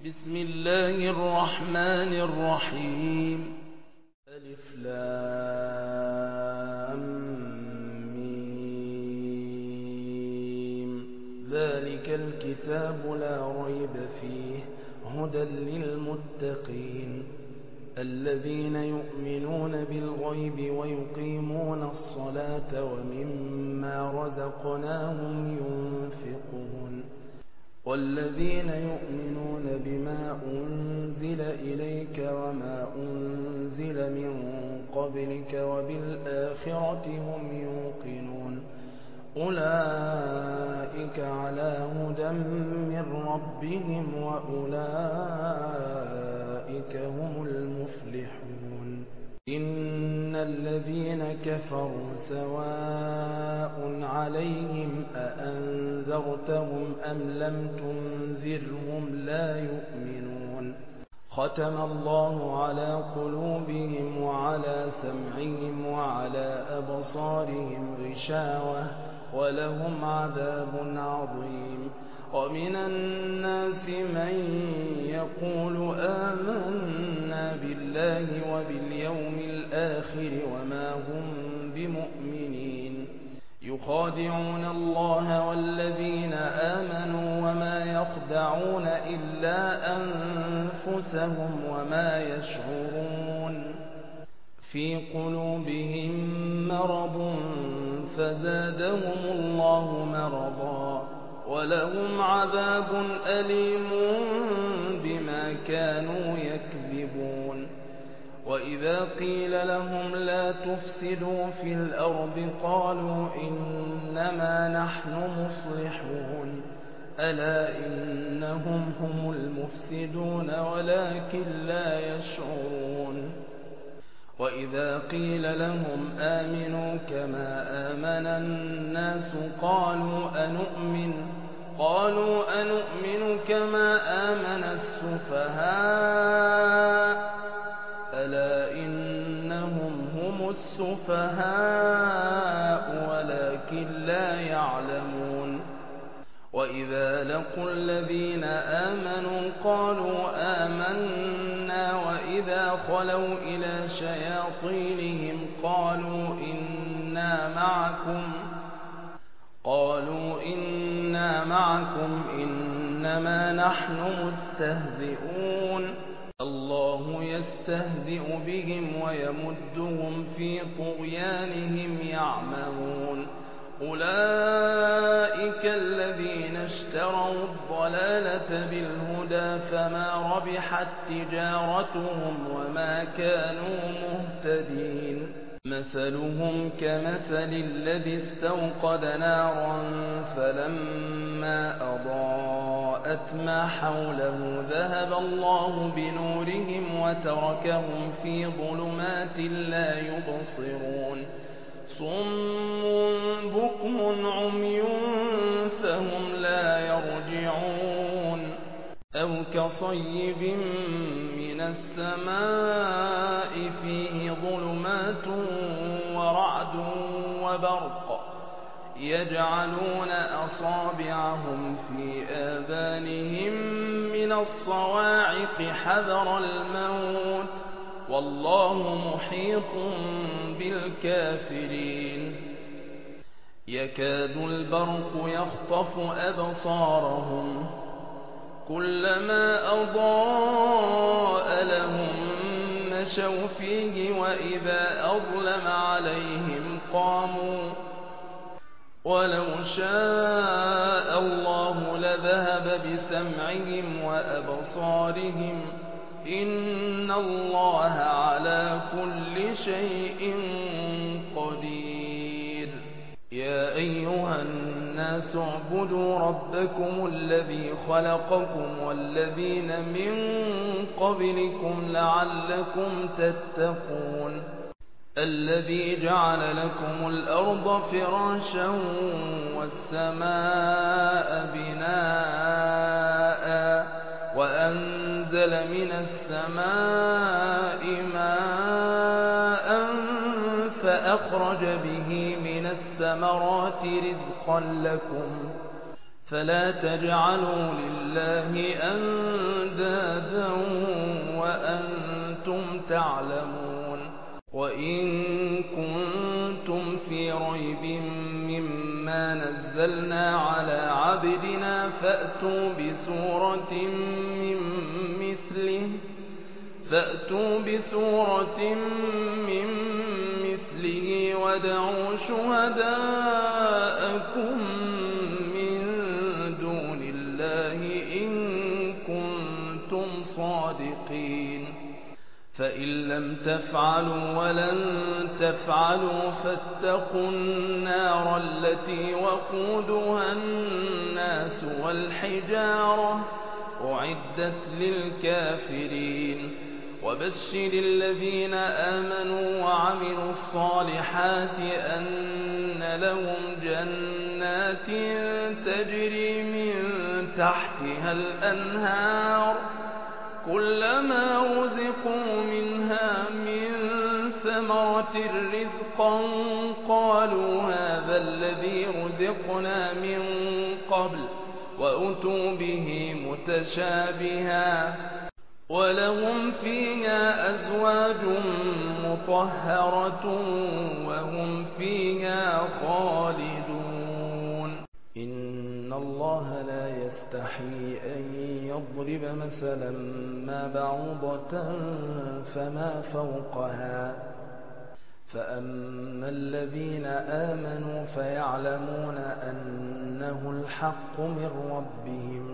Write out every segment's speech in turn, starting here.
بسم الله الرحمن الرحيم. ألف لام ميم. ذلك الكتاب لا ريب فيه هدى للمتقين الذين يؤمنون بالغيب ويقيمون الصلاة ومما رزقناهم ينفقون والذين يؤمنون بما أنزل إليك وما أنزل من قبلك وبالآخرة هم يوقنون أولئك على هدى من ربهم وأولئك هم المفلحون. إن الذين كفروا سواء عليهم أأنذرتهم أم لم تنذرهم لا يؤمنون. ختم الله على قلوبهم وعلى سمعهم وعلى أبصارهم غشاوة ولهم عذاب عظيم. ومن الناس من يقول آمنا بالله وباليوم الآخر وما هم بمؤمنين يخادعون الله والذين آمنوا وما يخدعون إلا أنفسهم وما يشعرون. في قلوبهم مرض فزادهم الله مرضا ولهم عذاب أليم بما كانوا يكذبون. وإذا قيل لهم لا تفسدوا في الأرض قالوا إنما نحن مصلحون ألا إنهم هم المفسدون ولكن لا يشعرون. وإذا قيل لهم آمنوا كما آمن الناس قالوا أنؤمن كما آمن السفهاء ألا إنهم هم السفهاء ولكن لا يعلمون. وإذا لقوا الذين آمنوا قالوا آمنا وإذا خلوا إلى شياطينهم قالوا إنا معكم إنما نحن مستهزئون. الله يستهزئ بهم ويمدهم في طغيانهم يعمهون. أولئك الذين اشتروا الضلالة بالهدى فما ربحت تجارتهم وما كانوا مهتدين. مثلهم كمثل الذي استوقد نارا فلما أضاءت ما حوله ذهب الله بنورهم وتركهم في ظلمات لا يبصرون. صم بكم عمي فهم لا يرجعون. أو كصيب من السماء فيه ظلمات ورعد وبرق يجعلون أصابعهم في آذانهم من الصواعق حذر الموت والله محيط بالكافرين. يكاد البرق يخطف أبصارهم كلما أضاء لهم مشوا فيه وإذا أظلم عليهم قاموا ولو شاء الله لذهب بسمعهم وأبصارهم إن الله على كل شيء قدير. يا أيها الناس اعبدوا ربكم الذي خلقكم والذين من قبلكم لعلكم تتقون. الذي جعل لكم الأرض فراشا والسماء بناء وأنزل من السماء ماء فأخرج به من الثمرات رزقا لكم فلا تجعلوا لله أندادا وإن كنتم في ريب مما نزلنا على عبدنا فأتوا بسورة من مثله وادعوا شهداءكم من دون الله إن كنتم صادقين فإن لم تفعلوا ولن تفعلوا فاتقوا النار التي وقودها الناس والحجارة أعدت للكافرين وبشر الذين آمنوا وعملوا الصالحات أن لهم جنات تجري من تحتها الأنهار كلما رزقوا منها من ثمرة رزقا قالوا هذا الذي رزقنا من قبل وأتوا به متشابها ولهم فيها أزواج مطهرة وهم فيها خالدون إن الله لا يستحي أن يضرب مثلا ما بعوضة فما فوقها فأما الذين آمنوا فيعلمون أنه الحق من ربهم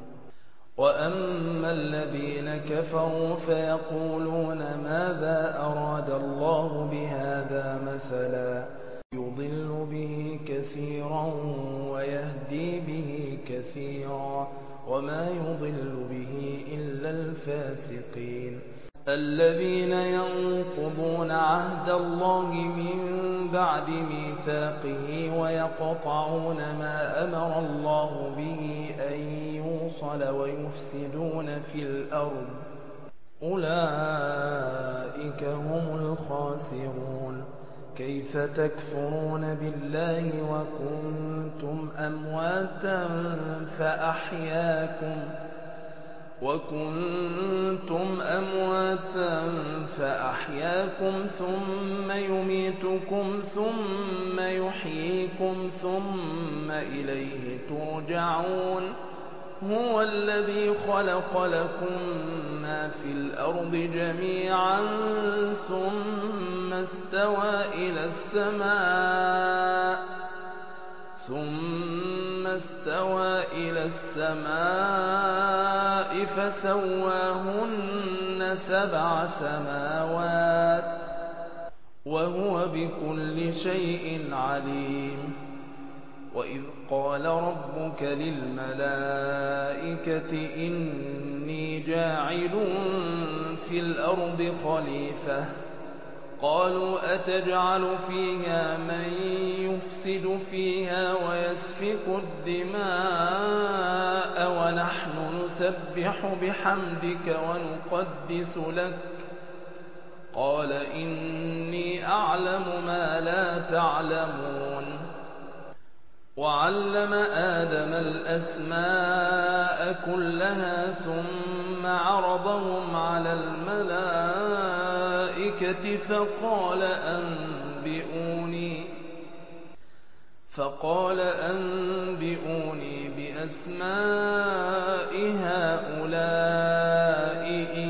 وأما الذين كفروا فيقولون ماذا أراد الله بهذا مثلا يضل به كثيرا ويهدي به كثيرا وما يضل به إلا الفاسقين الذين ينقضون عهد الله من بعد ميثاقه ويقطعون ما أمر الله به أن يوصل ويفسدون في الأرض أولئك هم الخاسرون كيف تكفرون بالله وكنتم أمواتا فأحياكم ثم يميتكم ثم يحييكم ثم إليه ترجعون هو الذي خلق لكم ما في الأرض جميعا ثم استوى إلى السماء فسواهن 7 سماوات وهو بكل شيء عليم وإذ قال ربك للملائكة إني جاعل في الأرض خليفة قالوا أتجعل فيها من يفسد فيها ويسفك الدماء ونحن نسبح بحمدك ونقدس لك قال إني أعلم ما لا تعلمون وعلم آدم الأسماء كلها ثم عرضهم على الملائكة فقال أنبئوني بأسماء هؤلاء إن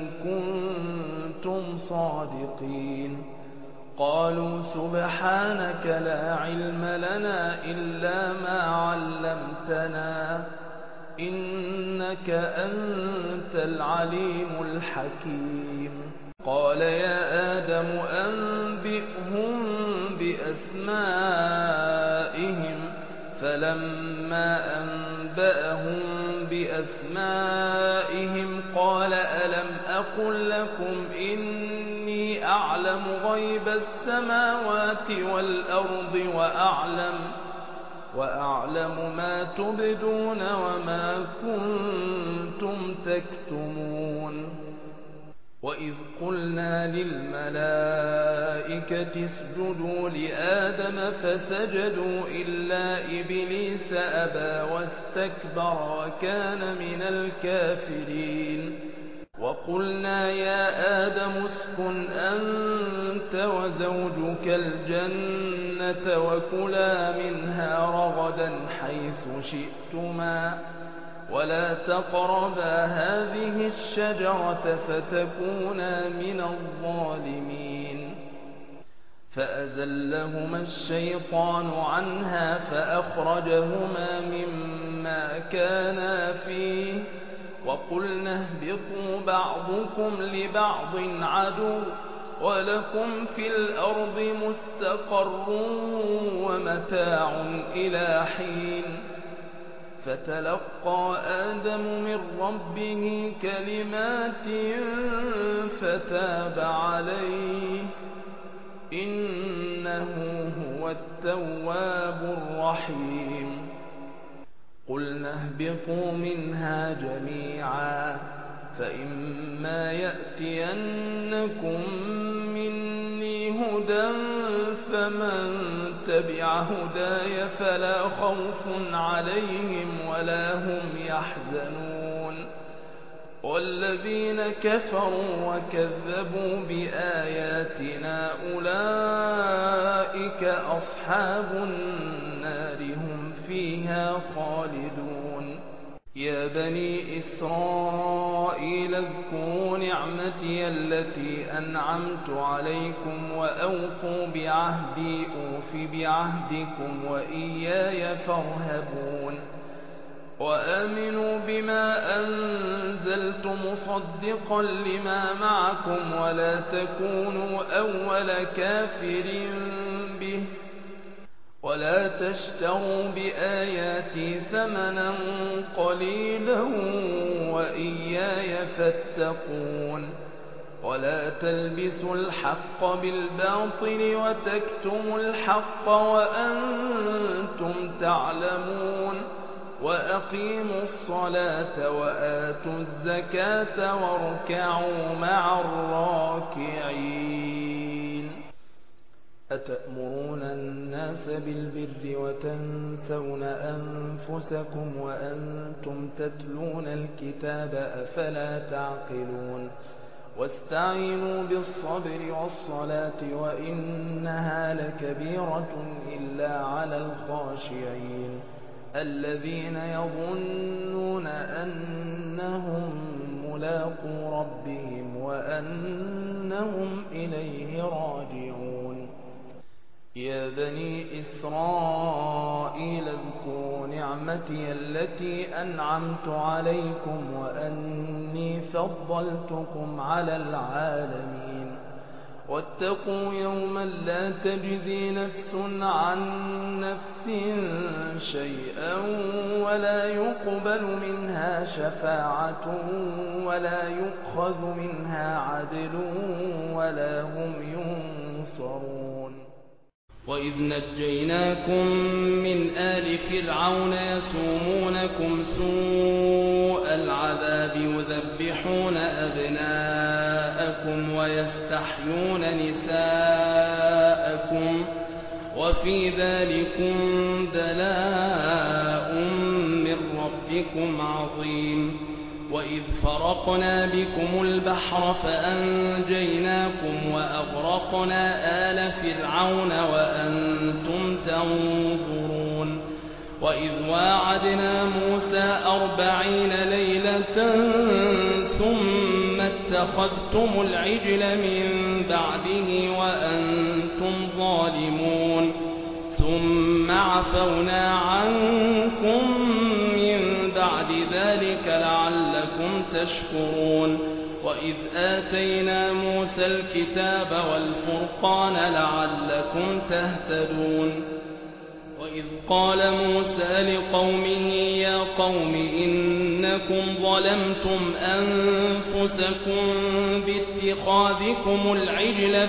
كنتم صادقين قالوا سبحانك لا علم لنا إلا ما علمتنا إنك أنت العليم الحكيم قال يا آدم أنبئهم بأسمائهم فلما أنبأهم بأسمائهم قال ألم أقل لكم إني أعلم غيب السماوات والأرض وأعلم ما تبدون وما كنتم تكتمون وإذ قلنا للملائكة اسجدوا لآدم فسجدوا إلا إبليس أبى واستكبر وكان من الكافرين وقلنا يا آدم اسكن أنت وزوجك الجنة وكلا منها رغدا حيث شئتما ولا تقربا هذه الشجرة فتكونا من الظالمين فأزلهما الشيطان عنها فأخرجهما مما كانا فيه وقلنا اهبطوا بعضكم لبعض عدو ولكم في الأرض مستقر ومتاع إلى حين فتلقى آدم من ربه كلمات فتاب عليه إنه هو التواب الرحيم قلنا اهبطوا منها جميعا فإما يأتينكم مني هدى فمن تبع هداي فلا خوف عليهم ولا هم يحزنون والذين كفروا وكذبوا بآياتنا أولئك أصحاب النار هم فيها خالدون يا بني إسرائيل اذكروا نعمتي التي أنعمت عليكم وأوفوا بعهدي أوف بعهدكم وإياي فارهبون وآمنوا بما أنزلت مصدقا لما معكم ولا تكونوا أول كافر به ولا تشتروا بآياتي ثمنا قليلا وإياي فاتقون ولا تلبسوا الحق بالباطل وتكتموا الحق وأنتم تعلمون وأقيموا الصلاة وآتوا الزكاة واركعوا مع الراكعين أتأمرون الناس بالبر وتنسون أنفسكم وأنتم تتلون الكتاب أفلا تعقلون واستعينوا بالصبر والصلاة وإنها لكبيرة إلا على الخاشعين الذين يظنون أنهم ملاقو ربهم وأنهم إليه راجعون يا بني إسرائيل اذكروا نعمتي التي أنعمت عليكم وأني فضلتكم على العالمين واتقوا يوما لا تجزي نفس عن نفس شيئا ولا يقبل منها شفاعة ولا يؤخذ منها عدل ولا هم ينصرون وإذ نجيناكم من آل فرعون يسومونكم سوء العذاب يذبحون أبناءكم ويستحيون نساءكم وفي ذلكم بلاء من ربكم عظيم وإذ فرقنا بكم البحر فأنجيناكم وأغرقنا آل فرعون وأنتم تنظرون وإذ واعدنا موسى 40 ليلة ثم اتخذتم العجل من بعده وأنتم ظالمون ثم عفونا عنكم من بعد ذلك لعلكم تشكرون وإذ آتينا موسى الكتاب والفرقان لعلكم تهتدون وإذ قال موسى لقومه يا قوم إنكم ظلمتم أنفسكم باتخاذكم العجل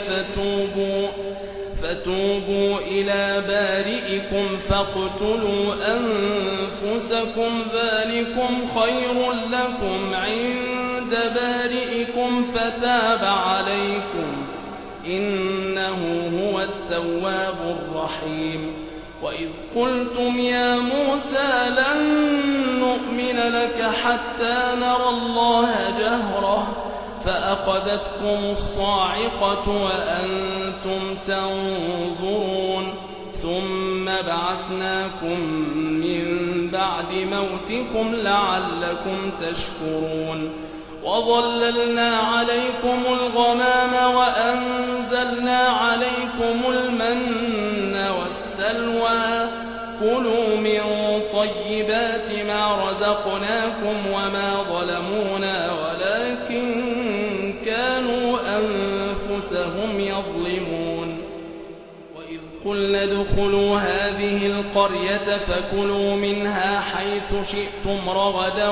فتوبوا إلى بارئكم فاقتلوا أنفسكم ذلكم خير لكم عند بارئكم فتاب عليكم إنه هو التواب الرحيم وإذ قلتم يا موسى لن نؤمن لك حتى نرى الله جهرة فأخذتكم الصاعقة وأنتم تنظرون ثم بعثناكم من بعد موتكم لعلكم تشكرون وظللنا عليكم الغمام وأنزلنا عليكم المن والسلوى كلوا من طيبات ما رزقناكم وما ظلمونا ولكن كانوا أنفسهم يظلمون وإذ قلنا ادخلوا هذه القرية فكلوا منها حيث شئتم رغدا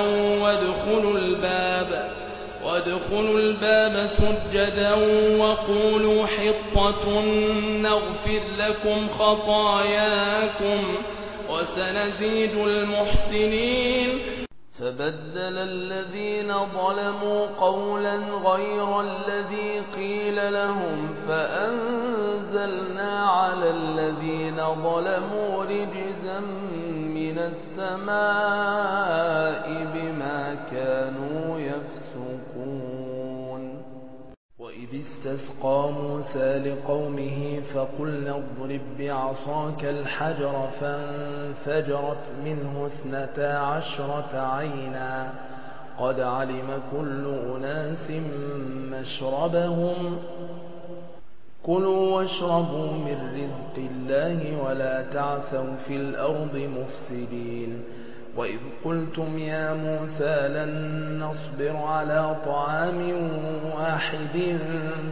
وادخلوا الباب سجدا وقولوا حطة نغفر لكم خطاياكم وسنزيد المحسنين فبدل الذين ظلموا قولا غير الذي قيل لهم فأنزلنا على الذين ظلموا رجزا من السماء بما كانوا يفسقون وإذ استسقى موسى لقومه فقلنا اضرب بعصاك الحجر فانفجرت منه 12 عينا قد علم كل أناس مشربهم كلوا واشربوا من رزق الله ولا تعثوا في الأرض مفسدين وإذ قلتم يا موسى لن نصبر على طعام واحد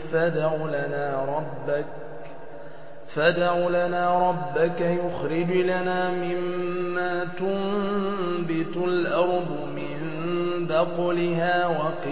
فادع لنا ربك يخرج لنا مما تنبت الأرض من بقلها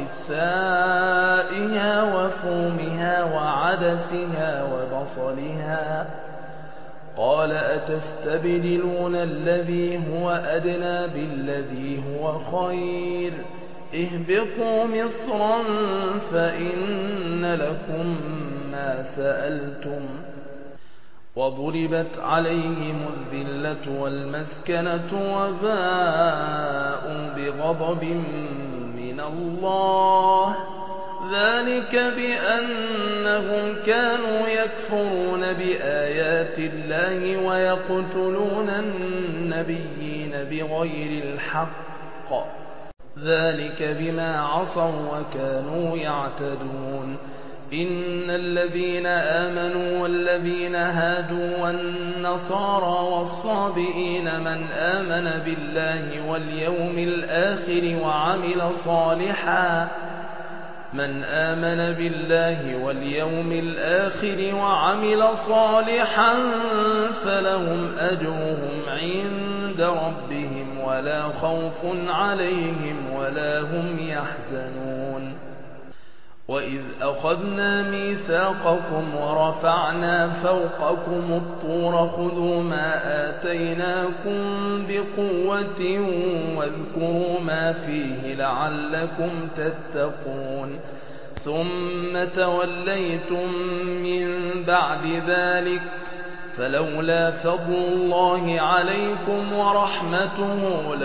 وقثائها وفومها وعدسها وبصلها قال أتستبدلون الذي هو أدنى بالذي هو خير اهبطوا مصرا فإن لكم ما سألتم وضربت عليهم الذلة والمسكنة وباءوا بغضب من الله ذلك بأنهم كانوا يكفرون بآيات الله ويقتلون النبيين بغير الحق ذلك بما عصوا وكانوا يعتدون إن الذين آمنوا والذين هادوا والنصارى والصابئين من آمن بالله واليوم الآخر وعمل صالحا فلهم أجرهم عند ربهم ولا خوف عليهم ولا هم يحزنون وإذ أخذنا ميثاقكم ورفعنا فوقكم الطور خذوا ما آتيناكم بقوة واذكروا ما فيه لعلكم تتقون ثم توليتم من بعد ذلك فلولا فضل الله عليكم ورحمته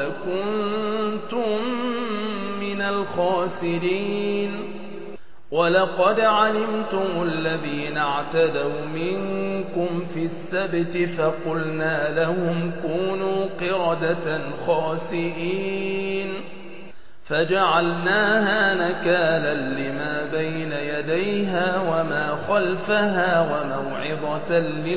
لكنتم من الخاسرين ولقد علمتم الذين اعتدوا منكم في السبت فقلنا لهم كونوا قردة خاسئين فجعلناها نكالا لما بين يديها وما خلفها وموعظة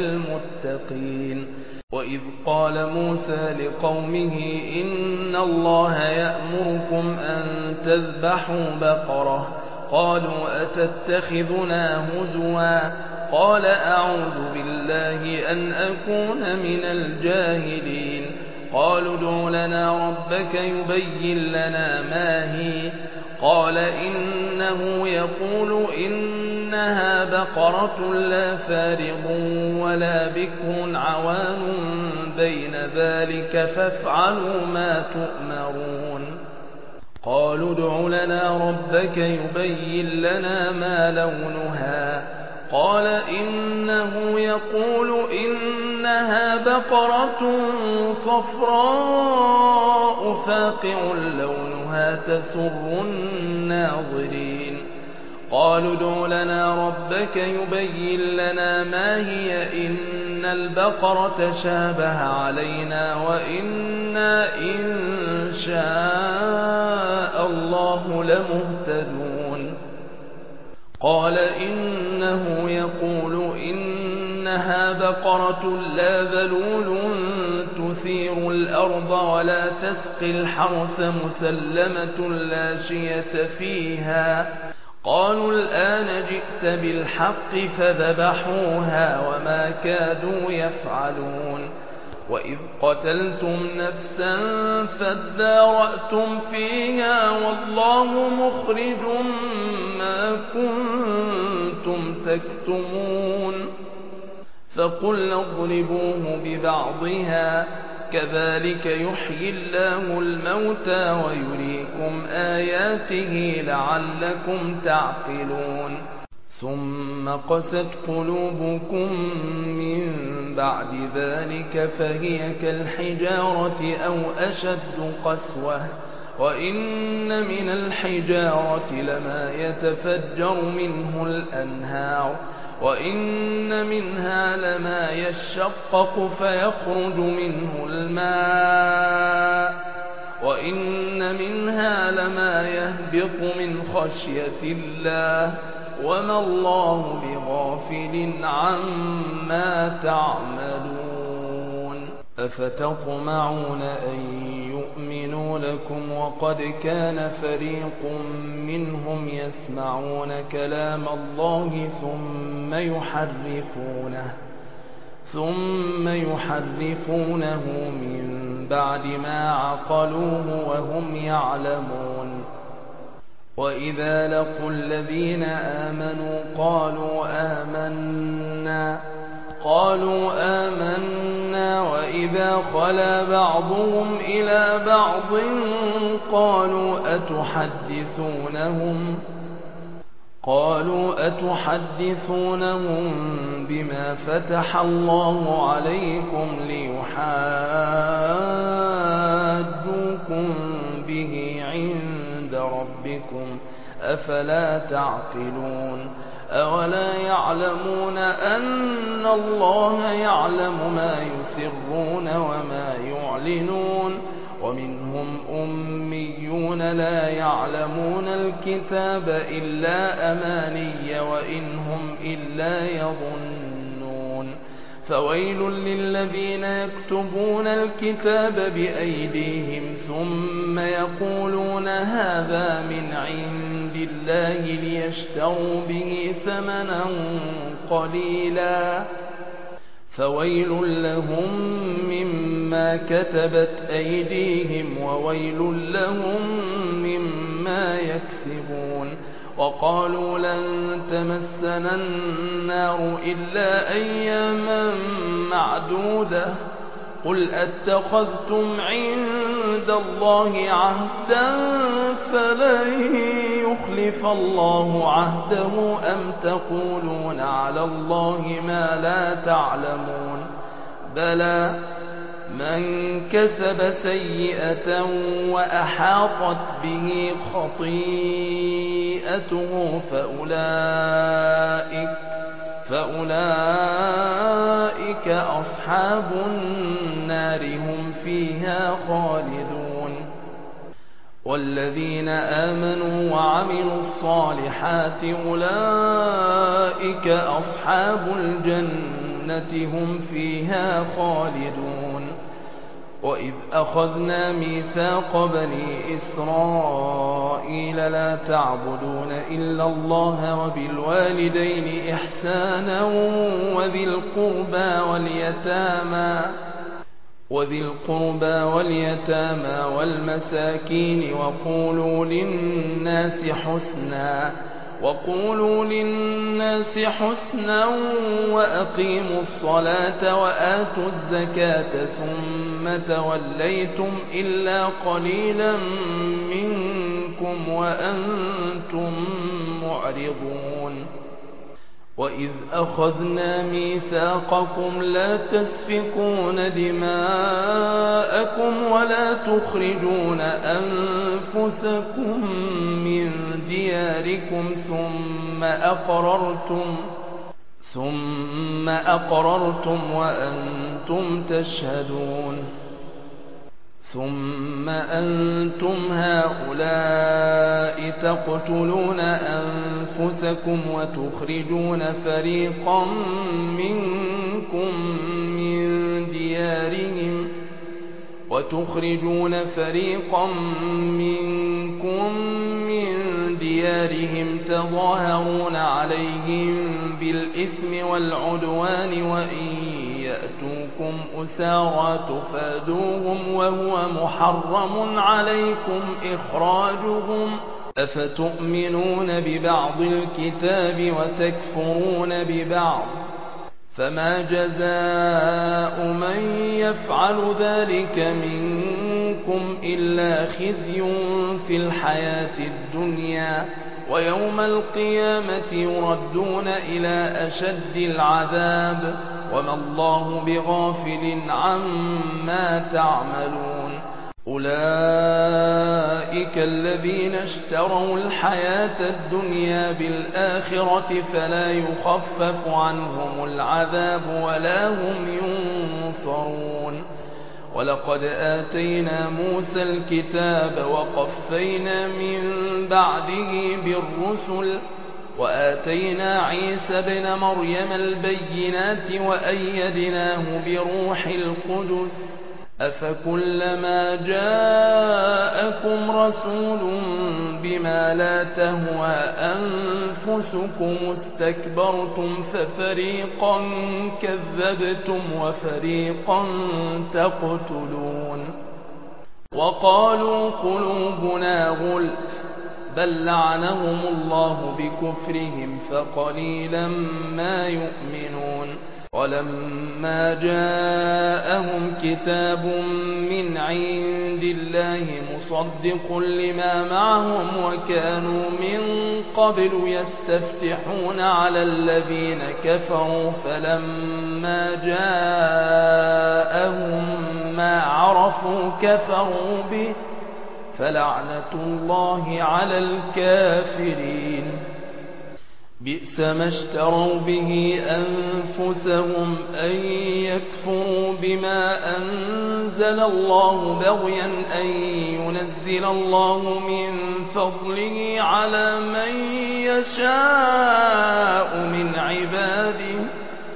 للمتقين وإذ قال موسى لقومه إن الله يأمركم أن تذبحوا بقرة قالوا أتتخذنا هزوا قال أعوذ بالله أن أكون من الجاهلين قالوا ادع لنا ربك يبين لنا ما هي قال إنه يقول إنها بقرة لا فارغ ولا بكر عوان بين ذلك فافعلوا ما تؤمرون قالوا ادع لنا ربك يبين لنا ما لونها قال إنه يقول إنها بقرة صفراء فاقع لونها تسر الناظرين قالوا ادع لنا ربك يبين لنا ما هي إن البقرة تشابه علينا وإنا إن شاء الله لمهتدون قال إنه يقول إنها بقرة لا ذلول تثير الأرض ولا تسقي الحرث مسلمة لا شية فيها قالوا الآن جئت بالحق فذبحوها وما كادوا يفعلون وإذ قتلتم نفسا فادارأتم فيها والله مخرج ما كنتم تكتمون فقلنا اضربوه ببعضها كذلك يحيي الله الموتى ويريكم آياته لعلكم تعقلون ثم قست قلوبكم من بعد ذلك فهي كالحجارة أو أشد قسوة وإن من الحجارة لما يتفجر منه الأنهار وإن منها لما يشقق فيخرج منه الماء وإن منها لما يهبط من خشية الله وما الله بغافل عما تعملون أفتطمعون أن يؤمنوا لكم وقد كان فريق منهم يسمعون كلام الله ثم يحرفونه من بعد ما عقلوه وهم يعلمون وإذا لقوا الذين آمنوا قالوا آمنا وإذا خلا بعضهم إلى بعض قالوا أتحدثونهم بما فتح الله عليكم ليحاجوكم به عند ربكم أفلا تعقلون أولا يعلمون أن الله يعلم ما يسرون وما يعلنون ومنهم أميون لا يعلمون الكتاب إلا أماني وإن هم إلا يظنون فويل للذين يكتبون الكتاب بأيديهم ثم يقولون هذا من عند الله ليشتروا به ثمنا قليلا فويل لهم مما كتبت أيديهم وويل لهم مما يكسبون وقالوا لن تمسنا النار إلا أياما معدودة قل أتخذتم عند الله عهدا فلن يخلف الله عهده أم تقولون على الله ما لا تعلمون بلى من كسب سيئة وأحاطت به خطيئته فأولئك أصحاب النار هم فيها خالدون والذين آمنوا وعملوا الصالحات أولئك أصحاب الجنة هم فيها خالدون وإذ أخذنا ميثاق بني إسرائيل لا تعبدون إلا الله وبالوالدين إحسانا وذي القربى واليتامى والمساكين وقولوا للناس حسنا وأقيموا الصلاة وآتوا الزكاة ثم توليتم إلا قليلا منكم وأنتم معرضون وإذ أخذنا ميثاقكم لا تسفكون دماءكم ولا تخرجون أنفسكم من دياركم ثم أقررتم وأنتم تشهدون ثم أنتم هؤلاء تقتلون أنفسكم وتخرجون فريقا منكم من ديارهم تظاهرون عليهم بالإثم والعدوان وإن يأتوكم أسارى تفادوهم وهو محرم عليكم إخراجهم أفتؤمنون ببعض الكتاب وتكفرون ببعض فما جزاء من يفعل ذلك منكم إلا خزي في الحياة الدنيا ويوم القيامة يردون إلى أشد العذاب وما الله بغافل عما تعملون أولئك الذين اشتروا الحياة الدنيا بالآخرة فلا يخفف عنهم العذاب ولا هم ينصرون ولقد آتينا موسى الكتاب وقفينا من بعده بالرسل وآتينا عيسى ابن مريم البينات وأيدناه بروح القدس أفكلما جاءكم رسول بما لا تهوى أنفسكم استكبرتم ففريقا كذبتم وفريقا تقتلون وقالوا قلوبنا غلف بل لعنهم الله بكفرهم فقليلا ما يؤمنون ولما جاءهم كتاب من عند الله مصدق لما معهم وكانوا من قبل يستفتحون على الذين كفروا فلما جاءهم ما عرفوا كفروا به فلعنة الله على الكافرين بئس ما اشتروا به أنفسهم أن يكفروا بما أنزل الله بغيا أن ينزل الله من فضله على من يشاء من عباده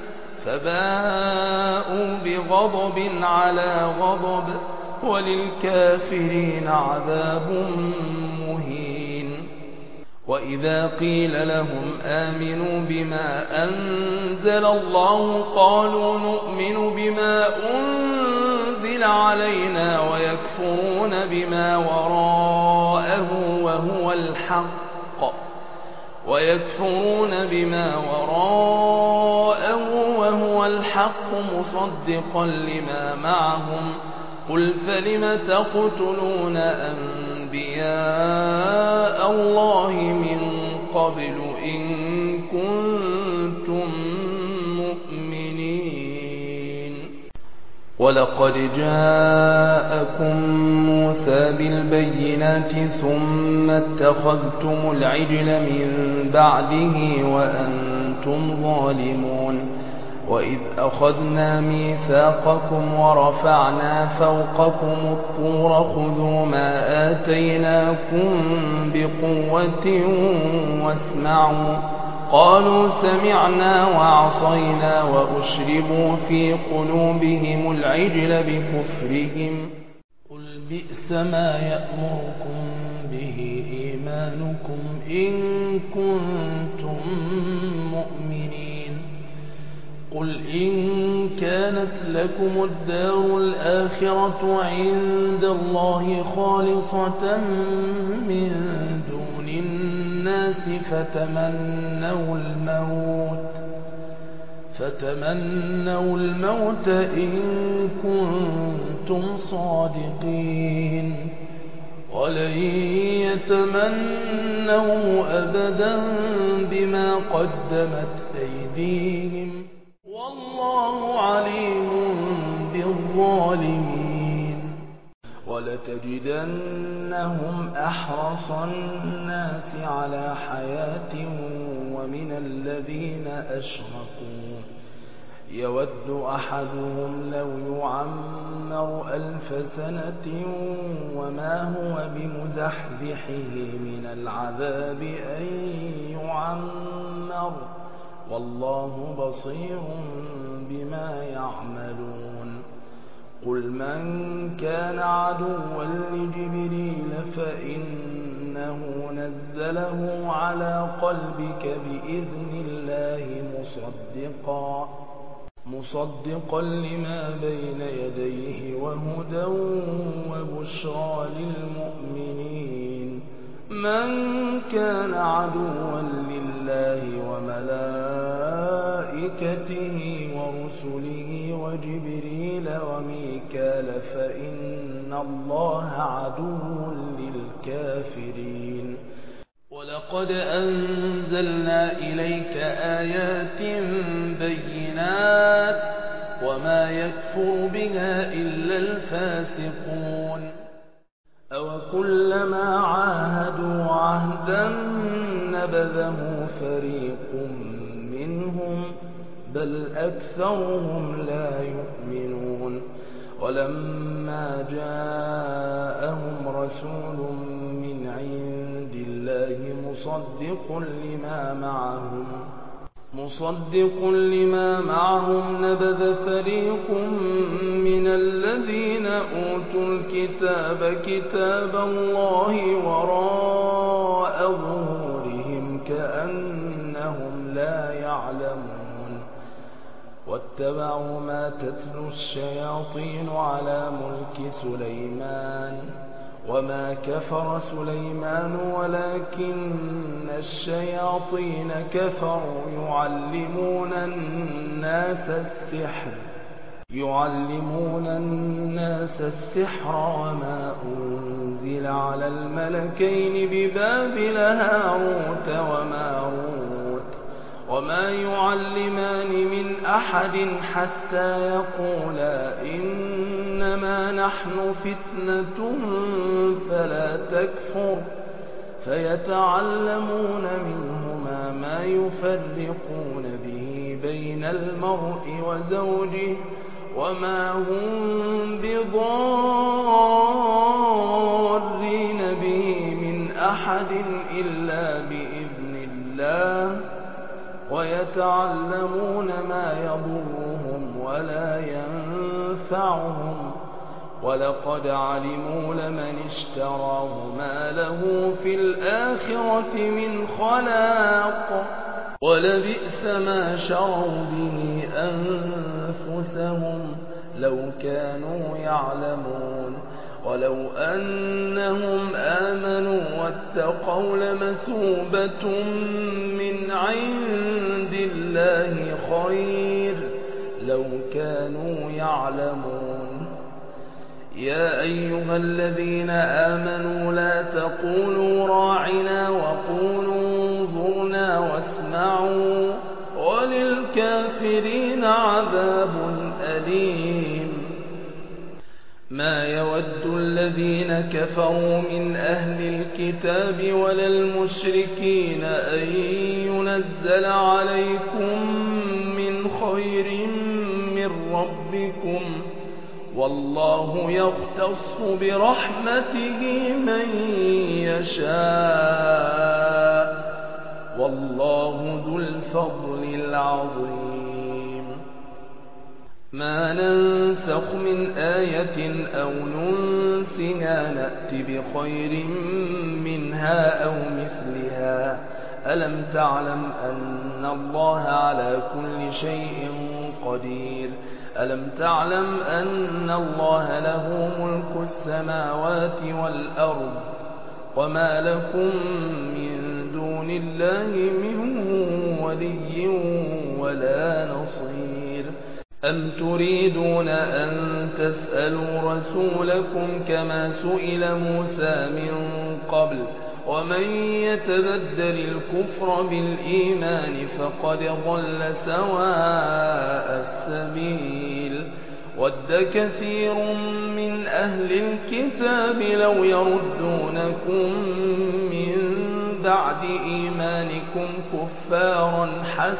فباءوا بغضب على غضب وللكافرين عذاب مهين وإذا قيل لهم آمنوا بما أنزل الله قالوا نؤمن بما أنزل علينا ويكفرون بما وراءه وهو الحق مصدقا لما معهم قل فلم تقتلون أنبياء الله من قبل إن كنتم مؤمنين ولقد جاءكم موسى بالبينات ثم اتخذتم العجل من بعده وأنتم ظالمون وإذ أخذنا ميثاقكم ورفعنا فوقكم الطور خذوا ما آتيناكم بقوة واسمعوا قالوا سمعنا وعصينا وأشربوا في قلوبهم العجل بكفرهم قل بئس ما يأمركم به إيمانكم إن كنتم مؤمنين قل إن كانت لكم الدار الآخرة عند الله خالصة من دون الناس فتمنوا الموت إن كنتم صادقين ولن يتمنوا أبدا بما قدمت أيديهم والله عليم بالظالمين ولتجدنهم أحرص الناس على حياة ومن الذين أشركوا يود أحدهم لو يعمر 1000 سنة وما هو بمزحزحه من العذاب أن يعمر والله بصير بما يعملون قل من كان عدوا لجبريل فإنه نزله على قلبك بإذن الله مصدقا لما بين يديه وهدى وبشرى للمؤمنين من كان عدوا لله وملائكته ورسله وجبريل وميكال فإن الله عدو للكافرين ولقد أنزلنا إليك آيات بينات وما يكفر بها إلا الفاسقون أوكلما عاهدوا عهدا نبذه فريق منهم بل أكثرهم لا يؤمنون ولما جاءهم رسول من عند الله مصدق لما معهم نبذ فريق من الذين أوتوا الكتاب كتاب الله وراء ظهورهم كأنهم لا يعلمون واتبعوا ما تتلو الشياطين على ملك سليمان وما كفر سليمان ولكن الشياطين كفروا يعلمون الناس السحر وما أنزل على الملكين ببابل هاروت وماروت وما يعلمان من أحد حتى يقولا إنما نحن فتنة فلا تكفر فيتعلمون منهما ما يفرقون به بين المرء وزوجه وما هم بضارين به من أحد إلا بإذن الله ويتعلمون ما يضرهم ولا ينفعهم ولقد علموا لمن اشتراه ما له في الآخرة من خلاق ولبئس ما شروا به أنفسهم لو كانوا يعلمون ولو أنهم آمنوا واتقوا لمثوبة من عند الله خير لو كانوا يعلمون يا أيها الذين آمنوا لا تقولوا راعنا وقولوا انظرنا واسمعوا وللكافرين عذاب أليم ما يود الذين كفروا من أهل الكتاب ولا المشركين أن ينزل عليكم من خير من ربكم والله يختص برحمته من يشاء والله ذو الفضل العظيم ما ننسخ من آية أو ننسها نأت بخير منها أو مثلها ألم تعلم أن الله على كل شيء قدير ألم تعلم أن الله له ملك السماوات والأرض وما لكم من دون الله من ولي ولا نصير أم تريدون أن تسألوا رسولكم كما سئل موسى من قبل ومن يتبدل الكفر بالإيمان فقد ضل سواء السبيل ود كثير من أهل الكتاب لو يردونكم من بعد إيمانكم كفارا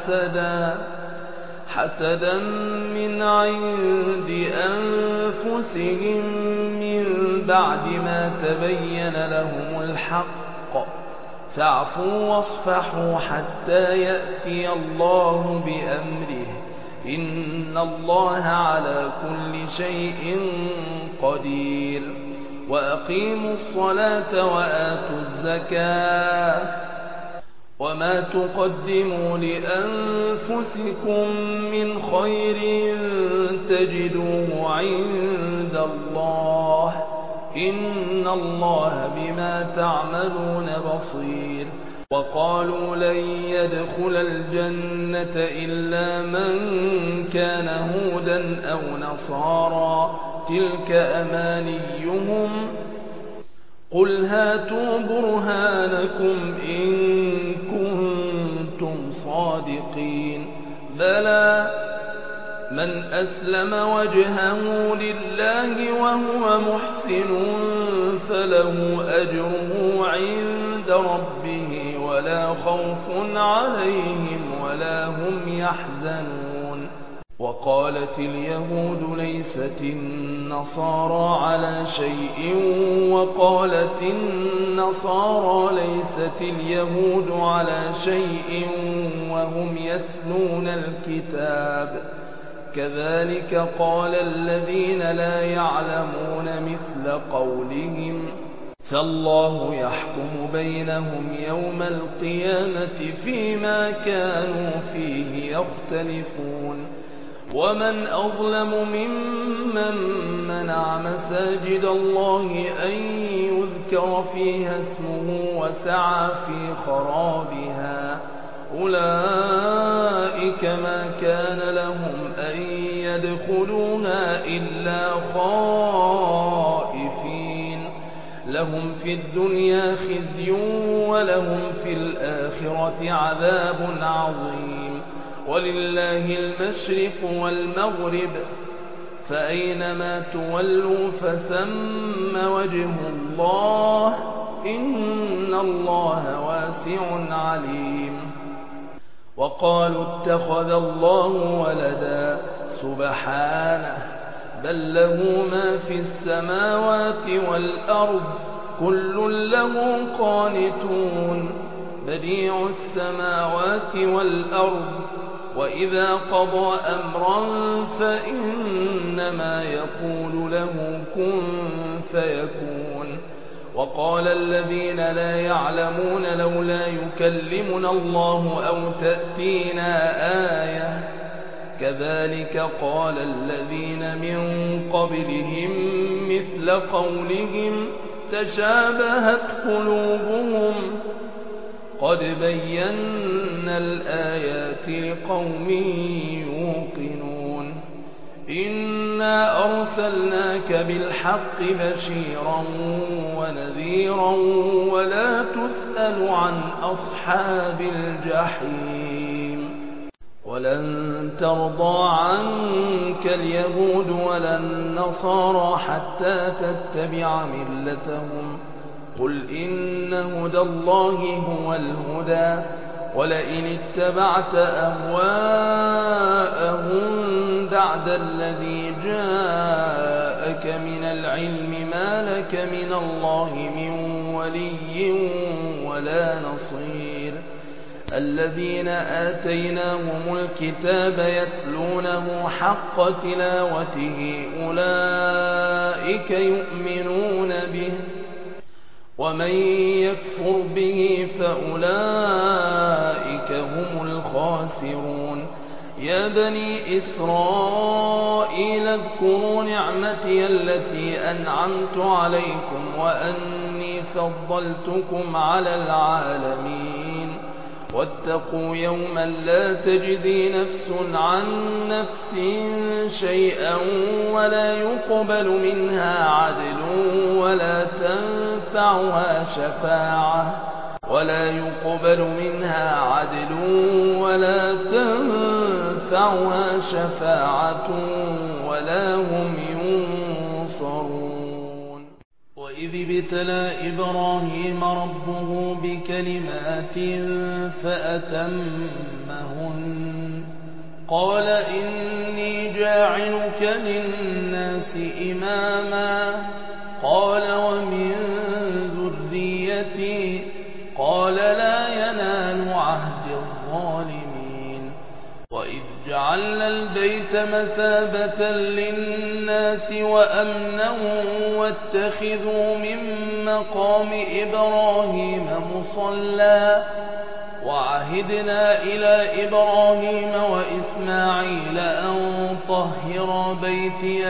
حسدا من عند أنفسهم من بعد ما تبين لهم الحق فاعفوا واصفحوا حتى يأتي الله بأمره إن الله على كل شيء قدير وأقيموا الصلاة وآتوا الزكاة وما تقدموا لأنفسكم من خير تجدوه عند الله إن الله بما تعملون بصير وقالوا لن يدخل الجنة إلا من كان هودا أو نصارى تلك أمانيهم قل هاتوا برهانكم إن كنتم صادقين بلى من أسلم وجهه لله وهو محسن فله أجره عند ربه ولا خوف عليهم ولا هم يحزنون وقالت اليهود ليست النصارى على شيء وقالت النصارى ليست اليهود على شيء وهم يتلون الكتاب كذلك قال الذين لا يعلمون مثل قولهم فالله يحكم بينهم يوم القيامة فيما كانوا فيه يختلفون ومن أظلم ممن منع مساجد الله أن يذكر فيها اسمه وسعى في خرابها أولئك ما كان لهم أن يدخلوها إلا خائفين لهم في الدنيا خزي ولهم في الآخرة عذاب عظيم ولله المشرق والمغرب فأينما تولوا فثم وجه الله إن الله واسع عليم وقالوا اتخذ الله ولدا سبحانه بل له ما في السماوات والأرض كل له قانتون بديع السماوات والأرض وإذا قضى أمرا فإنما يقول له كن فيكون وقال الذين لا يعلمون لولا يكلمنا الله أو تأتينا آية كذلك قال الذين من قبلهم مثل قولهم تشابهت قلوبهم قد بينا الآيات لقوم يوقنون إنا أرسلناك بالحق بشيرا ونذيرا ولا تسأل عن أصحاب الجحيم ولن ترضى عنك اليهود ولا النصارى حتى تتبع ملتهم قل إن هدى الله هو الهدى ولئن اتبعت أهواءهم بعد الذي جاءك من العلم ما لك من الله من ولي ولا نصير الذين آتيناهم الكتاب يتلونه حق تلاوته أولئك يؤمنون به ومن يكفر به فأولئك هم الخاسرون يا بني إسرائيل اذكروا نعمتي التي أنعمت عليكم وأني فضلتكم على العالمين واتقوا يوما لا تجزي نفس عن نفس شيئا ولا يقبل منها عدل ولا تنفعها شفاعة ولا هم ينصرون. وإذ ابتلى إبراهيم ربه بكلمات فأتمهن قال إني جاعلك للناس إماما قال ومن ذريتي قال لا ينال عهد الظالمين. وإذ جعلنا البيت مثابة للناس وأمنا واتخذوا من مقام إبراهيم مصلى وعهدنا إلى إبراهيم وإسماعيل أن طهر بيتي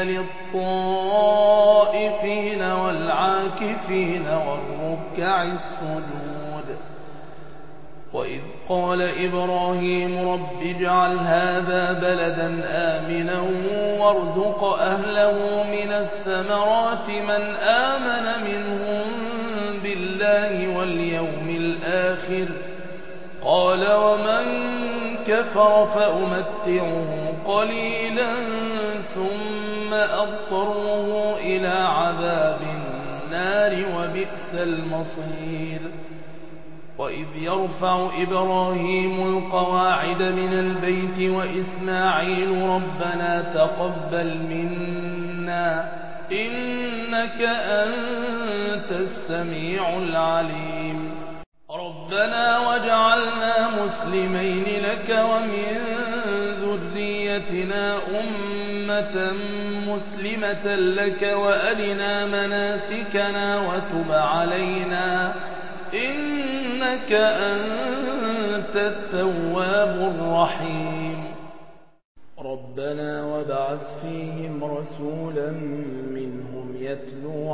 للطائفين والعاكفين والركع السجود. وإذ قال إبراهيم رب اجعل هذا بلدا آمنا وارزق أهله من الثمرات من آمن منهم بالله واليوم الآخر قال ومن كفر فأمتعه قليلا ثم أضطره إلى عذاب النار وبئس المصير. وإذ يرفع إبراهيم القواعد من البيت وإسماعيل ربنا تقبل منا إنك أنت السميع العليم. ربنا واجعلنا مسلمين لك ومن ذريتنا أمة مسلمة لك وأرنا مناسكنا وتب علينا إنك أنت التواب الرحيم. ربنا وابعث فيهم رسولا منهم يتلو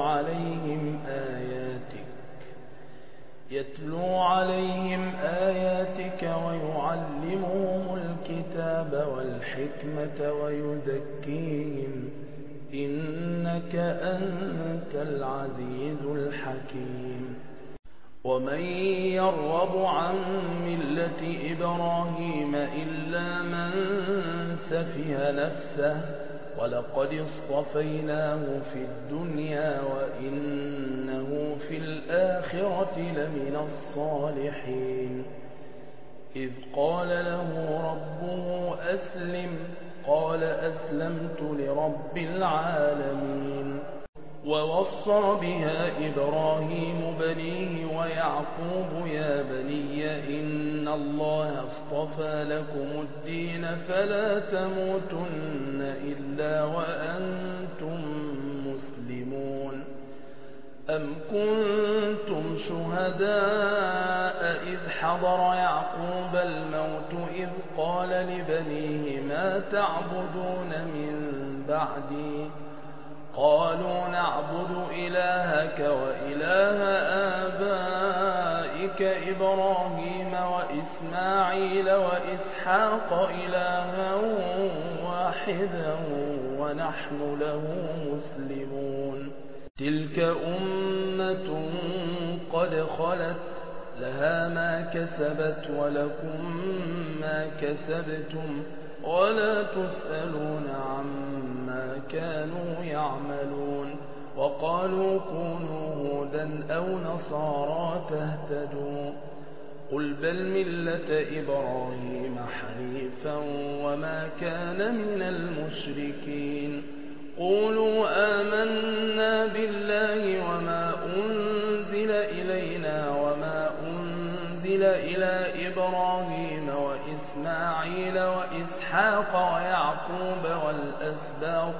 عليهم آياتك ويعلمهم الكتاب والحكمة ويزكيهم إنك أنت العزيز الحكيم. ومن يرغب عن ملة إبراهيم إلا من سفه نفسه ولقد اصطفيناه في الدنيا وإنه في الآخرة لمن الصالحين. إذ قال له ربه أسلم قال أسلمت لرب العالمين. ووصى بها إبراهيم بنيه ويعقوب يا بني إن الله اصطفى لكم الدين فلا تموتن إلا وأنتم مسلمون. أم كنتم شهداء إذ حضر يعقوب الموت إذ قال لبنيه ما تعبدون من بعدي قالوا نعبد إلهك وإله آبائك إبراهيم وإسماعيل وإسحاق إلها واحدا ونحن له مسلمون. تلك أمة قد خلت لها ما كسبت ولكم ما كسبتم ولا تسألون عما كانوا يعملون. وقالوا كونوا هودا أو نصارى تهتدوا قل بل ملة إبراهيم حنيفا وما كان من المشركين. قولوا آمنا بالله وما أنزل إلينا وما أنزل إلى إبراهيم وإسماعيل وإسحاق ويعقوب والأسباط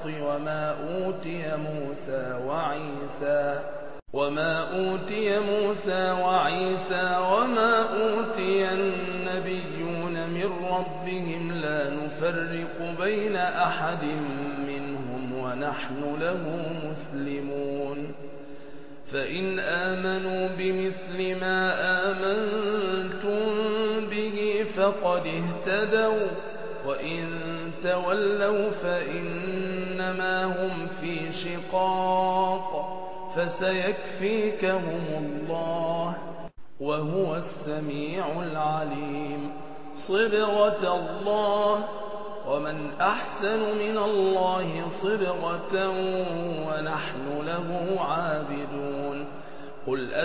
وما أوتي موسى وعيسى وما أوتي النبيون من ربهم لا نفرق بين أحد منهم ونحن له مسلمون. فإن آمنوا بمثل ما آمنتم به فقد اهتدوا وإن تولوا فإنما هم في شقاق فسيكفيكهم الله وهو السميع العليم. صبغة الله ومن أحسن من الله صبغة ونحن له عابدون قل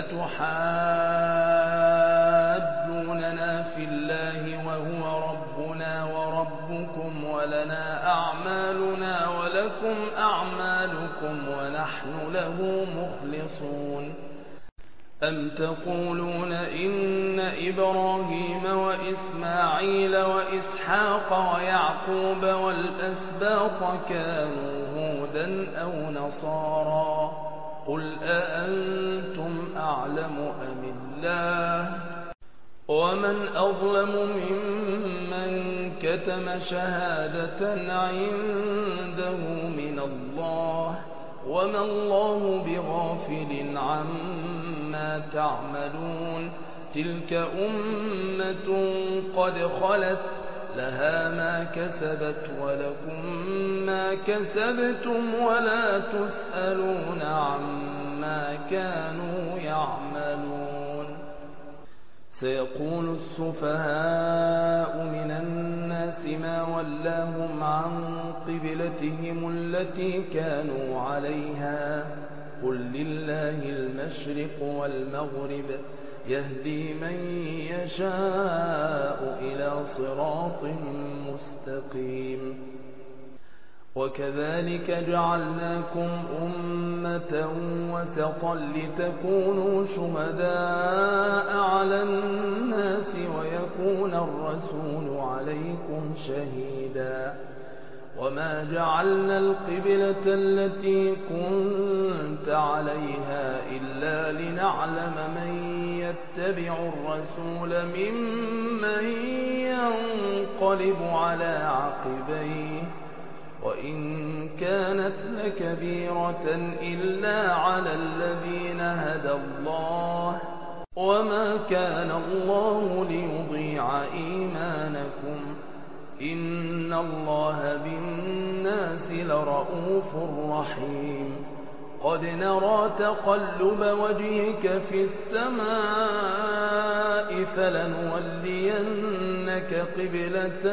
أتحاجوننا في الله وهو ربنا وربكم ولنا أعمالنا ولكم أعمالكم ونحن له مخلصون أم تقولون إن إبراهيم وإسماعيل وإسحاق ويعقوب والأسباط كانوا هودا أو نصارى قل أأنتم أعلم أم الله ومن أظلم ممن كتم شهادة عنده من الله وما الله بغافل عما تعملون تلك أمة قد خلت لها ما كسبت ولكم ما كسبتم ولا تسألون عما كانوا يعملون سيقول السفهاء من الناس ما ولاهم عن قبلتهم التي كانوا عليها قل لله المشرق والمغرب يهدي من يشاء إلى صراط مستقيم وكذلك جعلناكم أمة وسطا لتكونوا شهداء على الناس ويكون الرسول عليكم شهيدا وما جعلنا القبلة التي كنت عليها إلا لنعلم من يتبع الرسول ممن ينقلب على عقبيه وإن كانت لكبيرة إلا على الذين هدى الله وما كان الله ليضيع إيمانكم إن الله بالناس لرؤوف رحيم قد نرى تقلب وجهك في السماء فلنولينك قبلة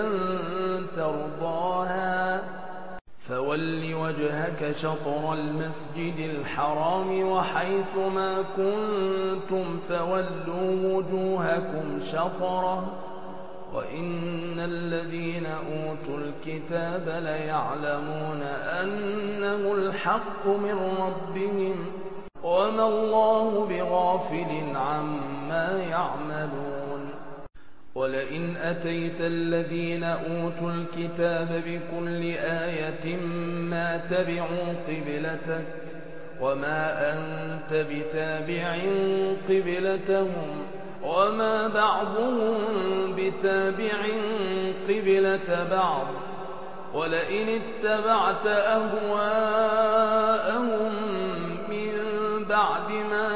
ترضاها فول وجهك شطر المسجد الحرام وحيث ما كنتم فولوا وجوهكم شطره وإن الذين أوتوا الكتاب ليعلمون أنه الحق من ربهم وما الله بغافل عما يعملون ولئن أتيت الذين أوتوا الكتاب بكل آية ما تبعوا قبلتك وما أنت بتابع قبلتهم وما بعضهم بتابع قبلة بعض ولئن اتبعت أهواءهم من بعد ما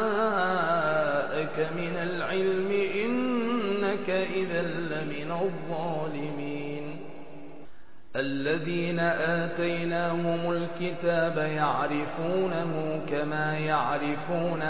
جاءك من العلم إنك إذا لمن الظالمين الذين آتيناهم الكتاب يعرفونه كما يعرفون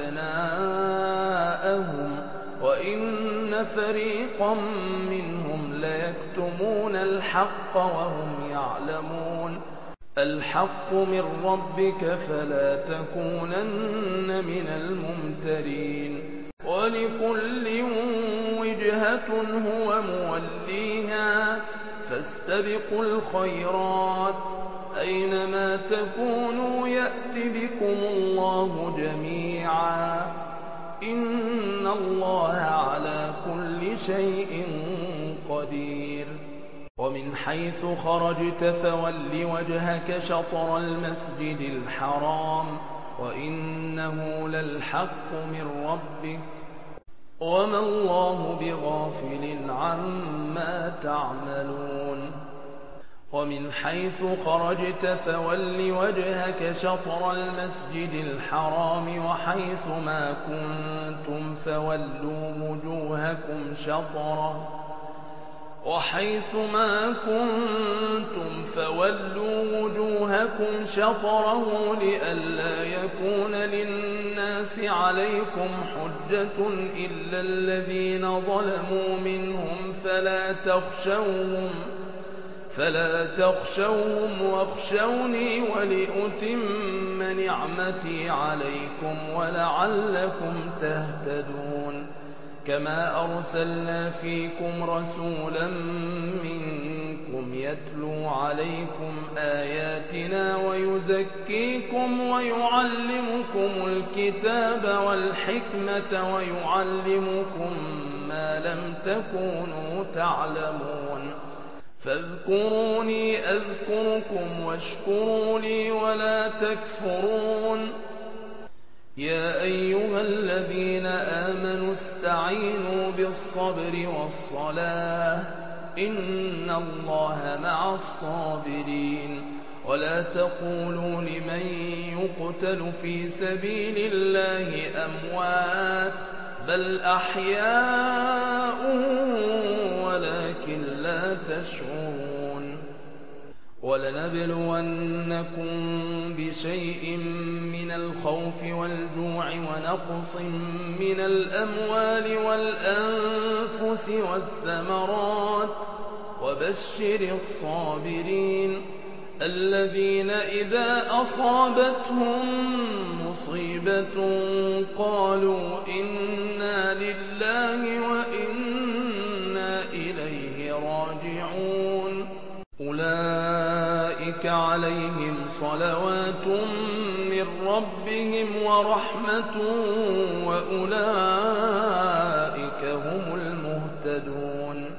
أبناءهم وإن فريقا منهم ليكتمون الحق وهم يعلمون الحق من ربك فلا تكونن من الممترين ولكل وجهة هو موليها فاستبقوا الخيرات أينما تكونوا يأت بكم الله جميعا إن الله على كل شيء قدير ومن حيث خرجت فول وجهك شطر المسجد الحرام وإنه للحق من ربك وما الله بغافل عما تعملون ومن حيث خرجت فول وجهك شطر المسجد الحرام وحيث ما كنتم فولوا وجوهكم شطره لئلا يكون للناس عليكم حجة إلا فلا تخشوهم واخشوني ولأتم نعمتي عليكم ولعلكم تهتدون كما أرسلنا فيكم رسولا منكم يتلو عليكم آياتنا ويزكيكم ويعلمكم الكتاب والحكمة ويعلمكم ما لم تكونوا تعلمون فاذكروني أذكركم واشكروا لي ولا تكفرون يا أيها الذين آمنوا استعينوا بالصبر والصلاة إن الله مع الصابرين ولا تقولوا لمن يقتل في سبيل الله أموات بل أحياء ولكن لا تشعرون ولنبلونكم بشيء من الخوف والجوع ونقص من الأموال والأنفس والثمرات وبشر الصابرين الذين إذا أصابتهم مصيبة قالوا إنا لله وإنا إليه راجعون أولئك عليهم صلوات من ربهم ورحمة وأولئك هم المهتدون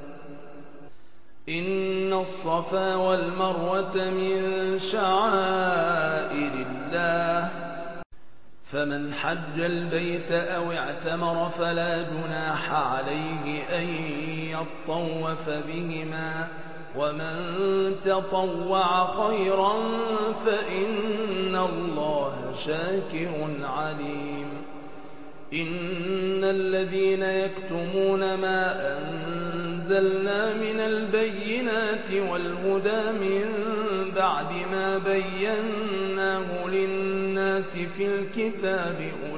إن الصفا والمروة من شعائر الله فمن حج البيت أو اعتمر فلا جناح عليه أن يطوف بهما ومن تطوع خيرا فإن الله شاكر عليم إن الذين يكتمون ما أنزلنا من البينات والهدى من بعد ما بيناه للناس في الكتاب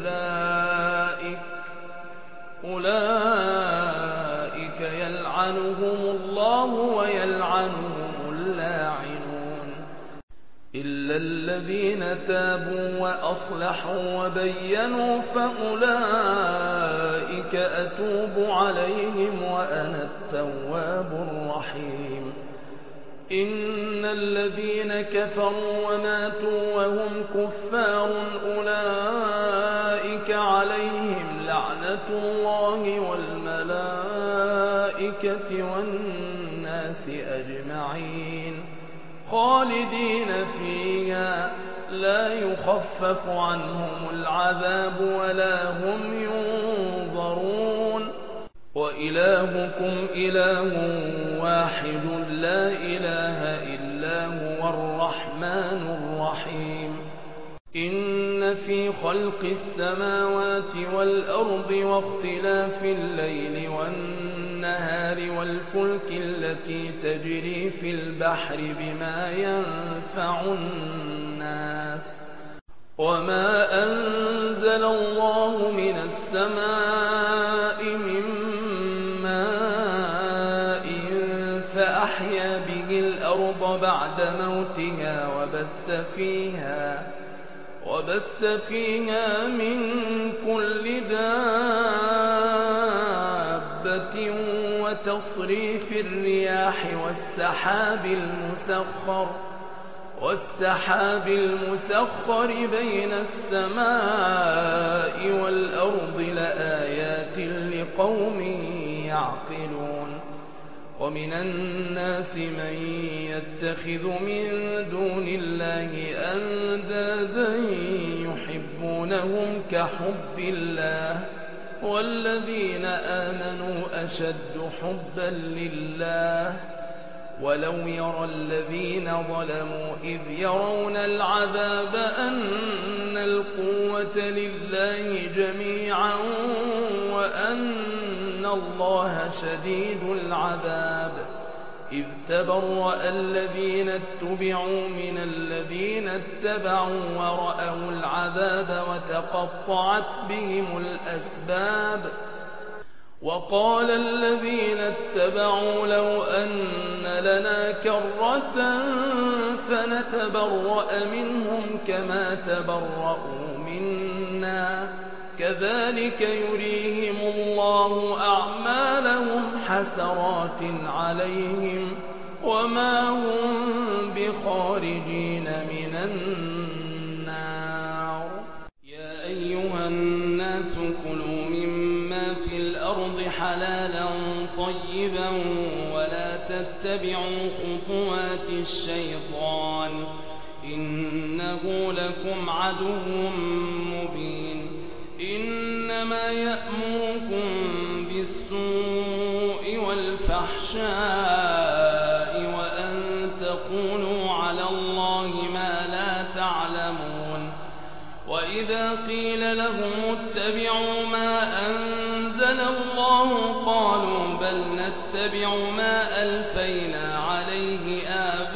أولئك يلعنهم الله ويلعنهم اللاعنون إلا الذين تابوا وأصلحوا وبينوا فأولئك أتوب عليهم وأنا التواب الرحيم إن الذين كفروا وماتوا وهم كفار أولئك عليهم لعنة الله والملائكة والناس أجمعين خالدين فيها لا يخفف عنهم العذاب ولا هم ينظرون وإلهكم إله واحد لا إله إلا هو الرحمن الرحيم إن في خلق السماوات والأرض واختلاف الليل والنهار والفلك التي تجري في البحر بما ينفع الناس وما أنزل الله من السماء من ماء فأحيا به الأرض بعد موتها وبث فيها من كل دابة وتصريف الرياح والسحاب المسخر بين السماء والأرض لآيات لقوم يعقلون ومن الناس من يتخذ من دون الله أندادا يحبونهم كحب الله والذين آمنوا أشد حبا لله ولو يرى الذين ظلموا إذ يرون العذاب أن القوة لله جميعا وأن الله شديد العذاب إذ تبرأ الذين اتبعوا من الذين اتبعوا ورأوا العذاب وتقطعت بهم الأسباب وقال الذين اتبعوا لو أن لنا كرة فنتبرأ منهم كما تبرأوا منا كذلك يريهم الله أعمالهم حسرات عليهم وما هم بخارجين من النار. يا أيها الناس كلوا مما في الأرض حلالا طيبا ولا تتبعوا خطوات الشيطان إنه لكم عدو مبين. إنما يأمركم بالسوء والفحشاء وأن تقولوا على الله ما لا تعلمون. وإذا قيل لهم اتبعوا ما أنزل الله قالوا بل نتبع ما ألفينا عليه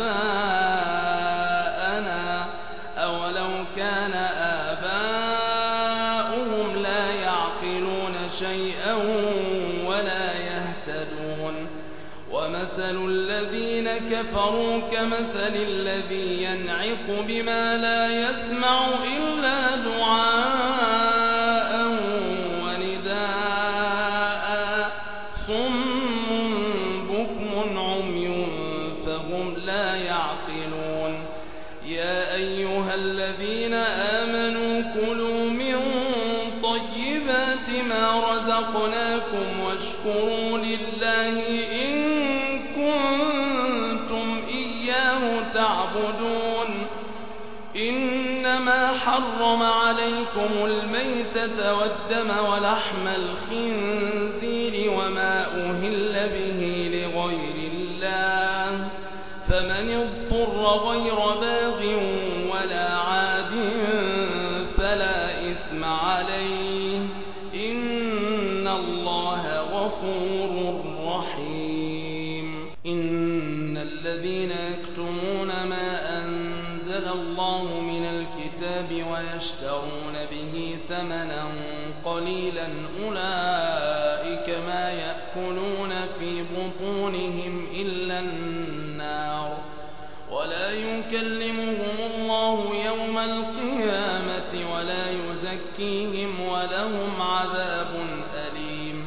آباءنا أولو كان آباؤهم لا يعقلون شيئا ولا يهتدون. ومثل الذين كفروا كمثل الذي ينعق بما لا يسمع إلا دعاء ونداء صم بكم عمي فهم لا يعقلون. يا أيها الذين آمنوا كلوا من طيبات ما رزقناكم واشكروا لله إن كنتم إياه تعبدون. إنما حرم عليكم الميتة والدم ولحم الخنزير وما أهل به لغير الله فمن اضطر غير باغ ولا عاد فلا إثم عليه إن الله غفور رحيم. إن الذين يكتمون ما أنزل الله من الكتاب ويشترون به ثمنا قليلا أولئك ما يأكلون في بطونهم إلا النار ولا يكلمهم الله يوم القيامة ولا يزكيهم ولهم عذاب أليم.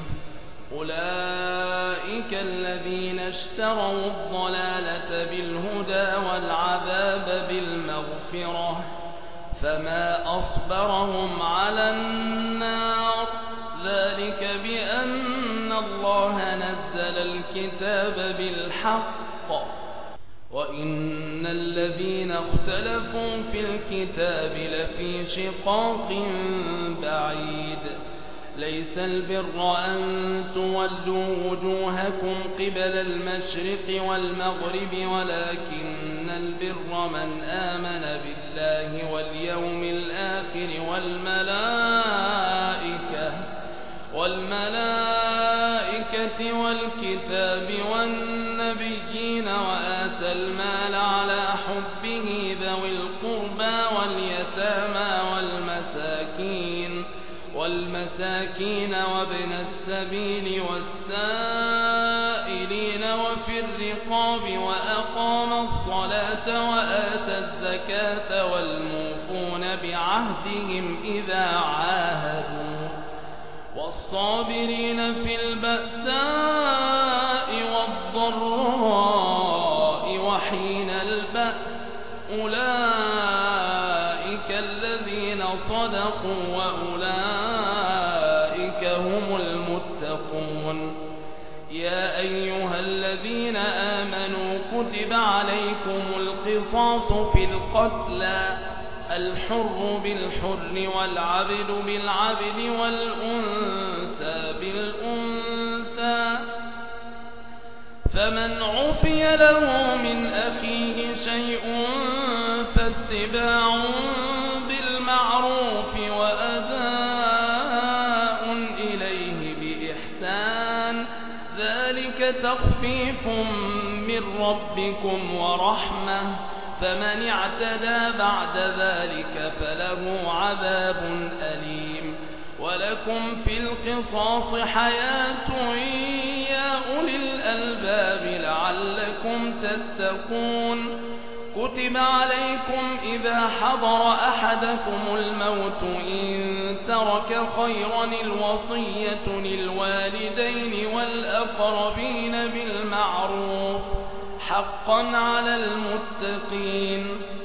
أولئك الذين اشتروا الضلالة بالهدى والعذاب بالمغفرة فما أصبرهم على النار ذلك بأن الله نزل الكتاب بالحق وإن الذين اختلفوا في الكتاب لفي شقاق بعيد. ليس البر أن تولوا وجوهكم قبل المشرق والمغرب ولكن البر من آمن بالله واليوم الآخر والملائكة والكتاب والنبيين وآتى المال على حبه ذوي القربى واليتامى والمساكين وابن السبيل والسائلين وفي الرقاب وأقام الصلاة وآتى الزكاة والموفون بعهدهم إذا عاهدوا والصابرين في البأساء والضراء وحين البأس أولئك الذين صدقوا وأولئك هم المتقون. يا أيها الذين آمنوا كتب عليكم القصاص في القتلى الحر بالحر والعبد بالعبد والأنثى بالأنثى فمن عفي له من أخيه شيء فاتباع بالمعروف وأداء إليه بإحسان ذلك تخفيف من ربكم ورحمة فمن اعتدى بعد ذلك فله عذاب أليم. ولكم في القصاص حياة يا أولي الألباب لعلكم تتقون كتب عليكم إذا حضر أحدكم الموت إن ترك خيرا الوصية للوالدين والأقربين بالمعروف حقا على المتقين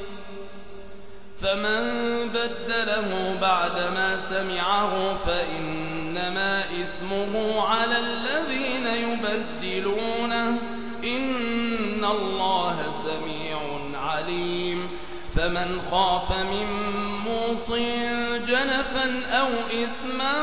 فمن بدله بعدما سمعه فإنما إثمه على الذين يبدلونه إن الله سميع عليم فمن خاف من موص جنفا أو إثما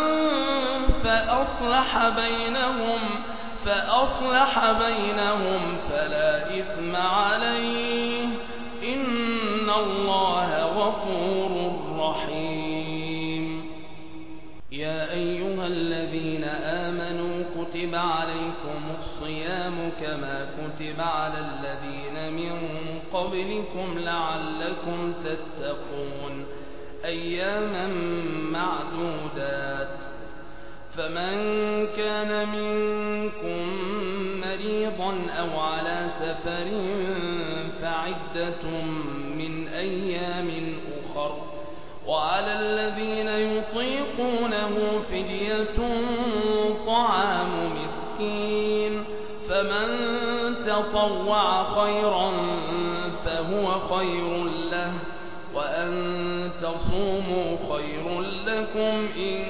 فأصلح بينهم فلا إثم عليه إن الله غفور رحيم يا أيها الذين آمنوا كتب عليكم الصيام كما كتب على الذين من قبلكم لعلكم تتقون أياما معدودات فمن كان منكم مريضا أو على سفر فعدة من أيام أخر وعلى الذين يطيقونه فدية طعام مسكين فمن تطوع خيرا فهو خير له وأن تصوموا خير لكم إن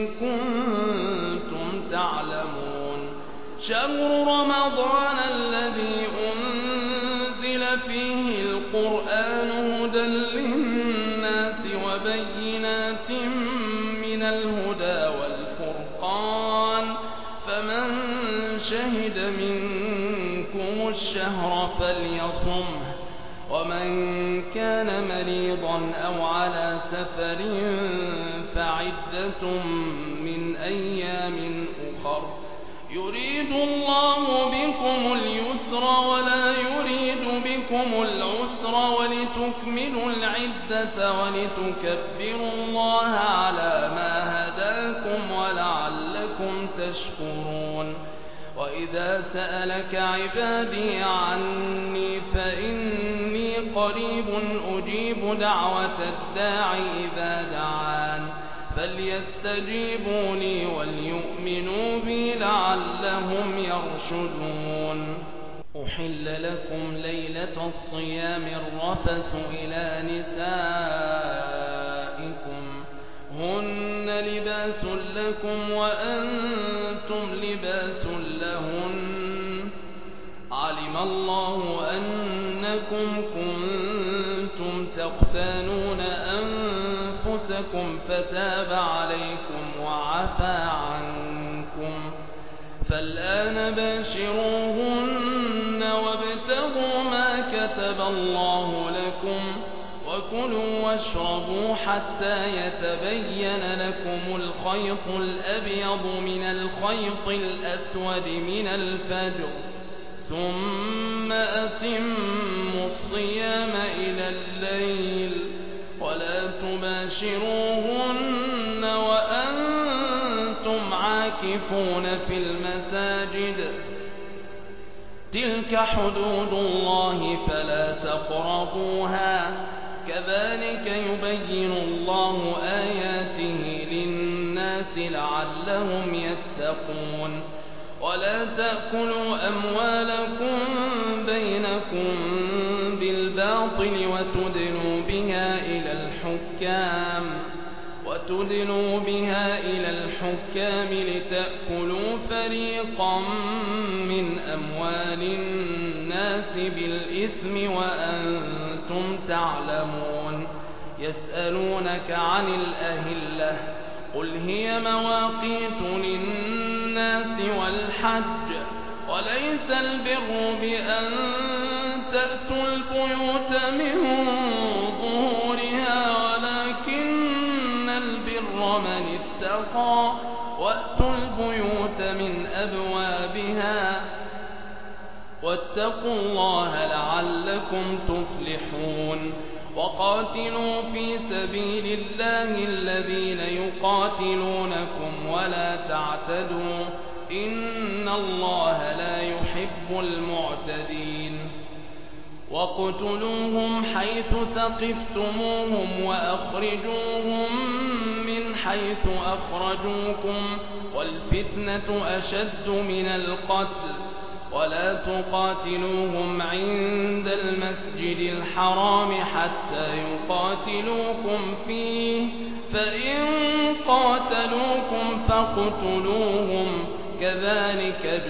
كنتم تعلمون شهر رمضان الذي أنزل فيه القرآن هدى للناس وبينات من الهدى والفرقان فمن شهد منكم الشهر فليصمه ومن كان مريضا أو على سفر فعدة من أيام أخر يريد الله بكم اليسر ولا يريد بكم العسر ولتكملوا العدة ولتكبروا الله على ما هداكم ولعلكم تشكرون وإذا سألك عبادي عني فإني قريب أجيب دعوة الداع إذا دعان فليستجيبوا لي وليؤمنوا بي لعلهم يرشدون أحل لكم ليلة الصيام الرفث إلى نسائكم هن لباس لكم وأنتم لباس لهن علم الله أنكم كنتم تختانون أنفسكم فتاب عليكم وعفى عنكم فالآن باشروهن وابتغوا ما كتب الله لكم وكلوا واشربوا حتى يتبين لكم الخيط الأبيض من الخيط الأسود من الفجر ثم أتموا الصيام إلى الليل ولا تباشروهن وأنتم عاكفون في المساجد تلك حدود الله فلا تقربوها كذلك يبين الله آياته للناس لعلهم يتقون ولا تأكلوا أموالكم بينكم بالباطل وتدلوا بها إلى الحكام لتأكلوا فريقا من أموال الناس بالإثم وأنتم تعلمون يسألونك عن الأهلة قل هي مواقيت للناس والحج وليس البر بأن تأتوا البيوت من ظهورها ولكن البر من اتقى وأتوا البيوت من أبوابها واتقوا الله لعلكم تفلحون وقاتلوا في سبيل الله الذين يقاتلونكم ولا تعتدوا إن الله لا يحب المعتدين واقتلوهم حيث ثقفتموهم وأخرجوهم من حيث أخرجوكم والفتنة أشد من القتل ولا تقاتلوهم عند المسجد الحرام حتى يقاتلوكم فيه فإن قاتلوكم فاقتلوهم كذلك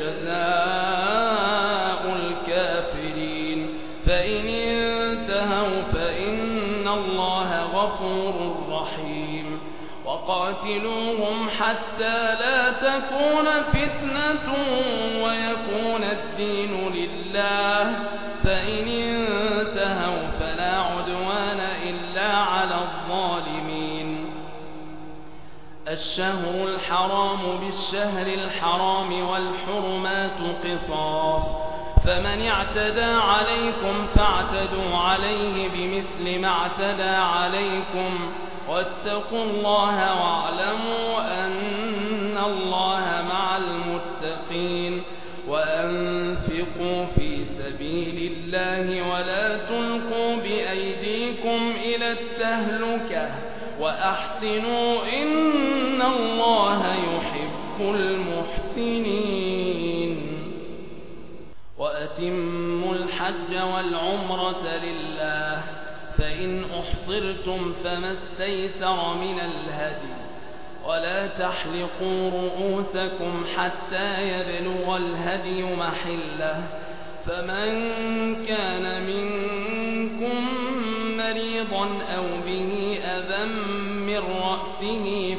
جزاء الكافرين فإن انتهوا فإن الله غفور رحيم وقاتلوهم حتى لا تكون فتنة ويكون الدين لله فإن انتهوا فلا عدوان إلا على الظالمين الشهر الحرام بالشهر الحرام والحرمات قصاص فمن اعتدى عليكم فاعتدوا عليه بمثل ما اعتدى عليكم واتقوا الله واعلموا أن الله مع المتقين وأنفقوا في سبيل الله ولا تلقوا بأيديكم إلى التهلكة وأحسنوا إن الله يحب المحسنين وأتموا الحج والعمرة لله فإن أحصرتم فما استيسر من الهدي ولا تحلقوا رؤوسكم حتى يبلغ الهدي محله فمن كان منكم مريضا أو به أذى من رأسه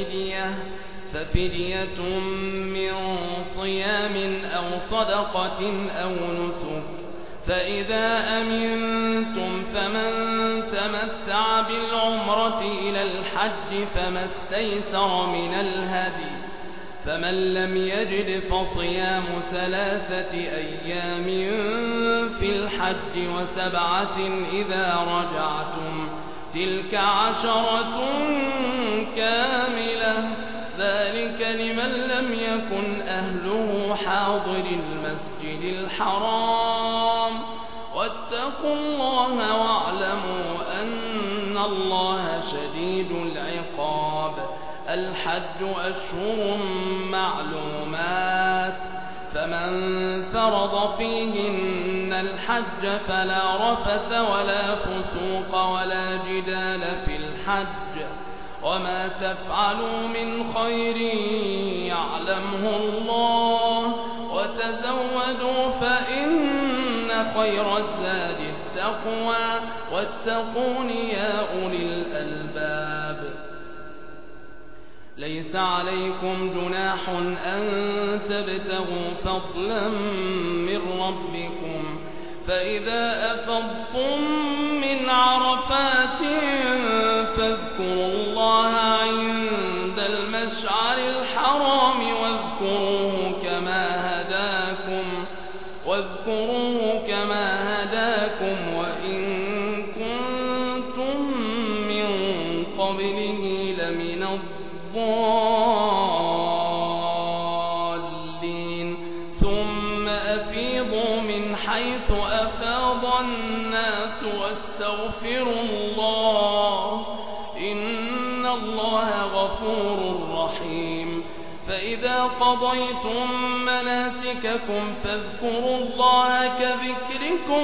ففدية من صيام أو صدقة أو نسك فإذا أمنتم فمن تمتع بالعمرة إلى الحج فما استيسر من الهدي فمن لم يجد فصيام 3 أيام في الحج و7 إذا رجعتم تلك 10 كاملة ذلك لمن لم يكن أهله حاضر المسجد الحرام واتقوا الله واعلموا أن الله شديد العقاب الحج أشهر معلومات فمن فرض فيهن الحج فلا رفث ولا فسوق ولا جدال في الحج وما تفعلوا من خير يعلمه الله وتزودوا فإن خير الزاد التقوى واتقون يا أولي الألباب ليس عليكم جناح أن تبتغوا فضلا من ربكم فإذا أفضتم من عرفات فاذكروا الله عند المشعر الحرام واذكروه كما هداكم وإن كنتم من قبله لمن الضالين ثم أفيضوا من حيث أفاض الناس واستغفروا الله إن الله غفور رحيم فإذا قضيتم مناسككم فاذكروا الله كذكركم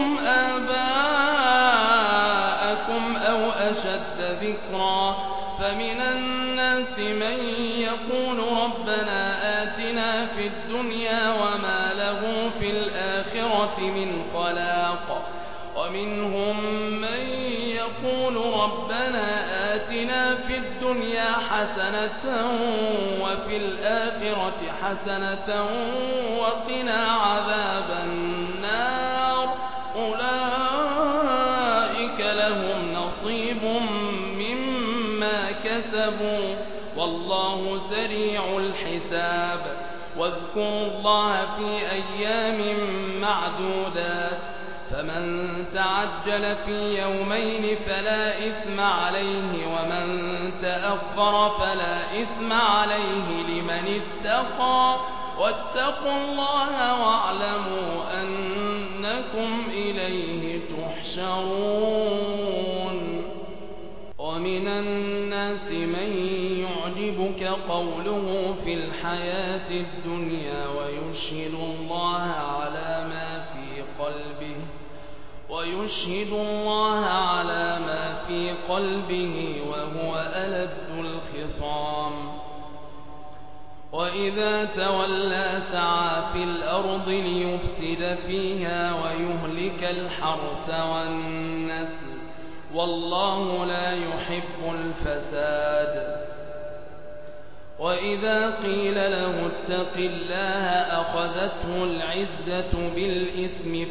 آباءكم أو أشد ذكرا فمن الناس من يقول ربنا آتنا في الدنيا وما له في الآخرة من خلاق ومنهم من يقول ربنا آتنا في الدنيا حسنة وفي الآخرة حسنة وقنا عذاب النار أولئك لهم نصيب مما كسبوا والله سريع الحساب واذكروا الله في أيام معدودات فمن تعجل في يومين فلا إثم عليه ومن تأخر فلا إثم عليه لمن اتقى واتقوا الله واعلموا أنكم إليه يسخرون ومن الناس من يعجبك قوله في الحياة الدنيا ويشهد الله على ما في قلبه وهو ألد الخصام وإذا تولى سعى في الأرض ليفسد فيها ويهلك الحرث والنسل والله لا يحب الفساد وإذا قيل له اتق الله أخذته العزة بالإثم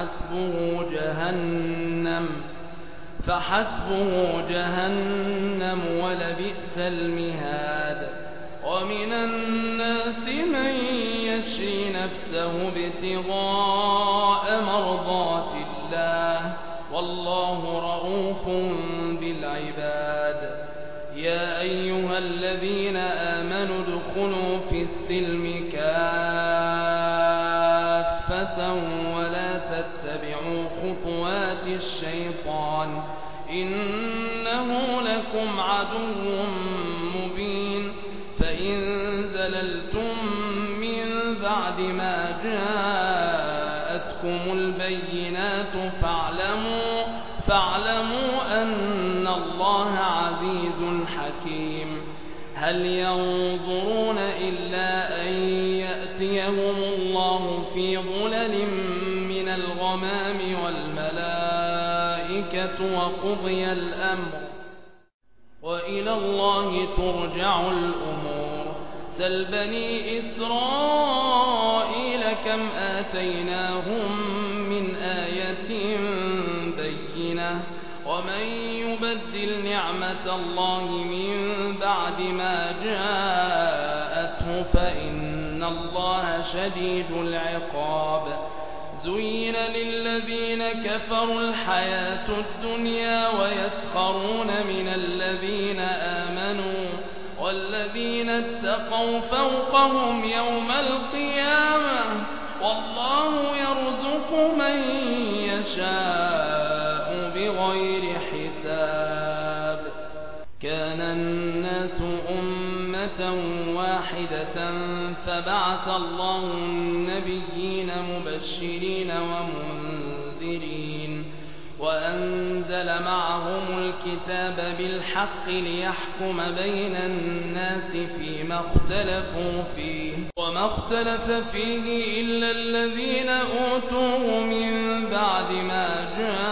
فحسبه جهنم ولبئس المهاد ومن الناس من يشري نفسه ابتغاء مرضات الله والله رؤوف بالعباد يا أيها الذين آمنوا ادخلوا في السلم كافة ولا تتبعوا خطوات الشيطان إنه لكم عدو مبين فإن زللتم من بعد ما جاءتكم البينات فاعلموا أن الله عزيز حكيم هل ينظرون إلا أن يأتيهم الله في ظلل من الغمام والملائكة وقضي الأمر وإلى الله ترجع الأمور سل بني إسرائيل كم آتيناهم من آية بينة ومن يبدل نعمة الله من بعد ما جاءته فإن الله شديد العقاب زين للذين كفروا الحياة الدنيا ويسخرون من الذين آمنوا والذين اتقوا فوقهم يوم القيامة والله يرزق من يشاء بغير حساب كان الناس أمة واحدة فبعث الله النبيين مبشرين ومنذرين وأنزل معهم الكتاب بالحق ليحكم بين الناس فيما اختلفوا فيه وما اختلف فيه إلا الذين أوتوه من بعد ما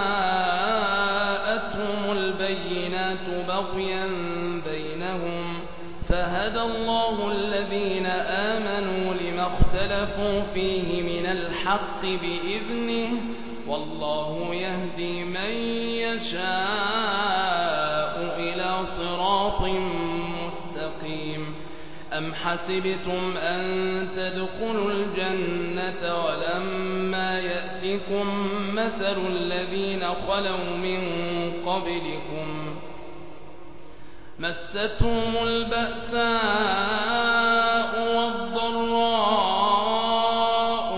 جاءتهم البينات بغيا بينهم فهدى الله الذين آمنوا لما اختلفوا فيه من الحق بإذنه والله يهدي من يشاء إلى صراط مستقيم أم حسبتم أن تدخلوا الجنة ولما يأتكم مثل الذين خلوا من قبلكم مستهم البأساء والضراء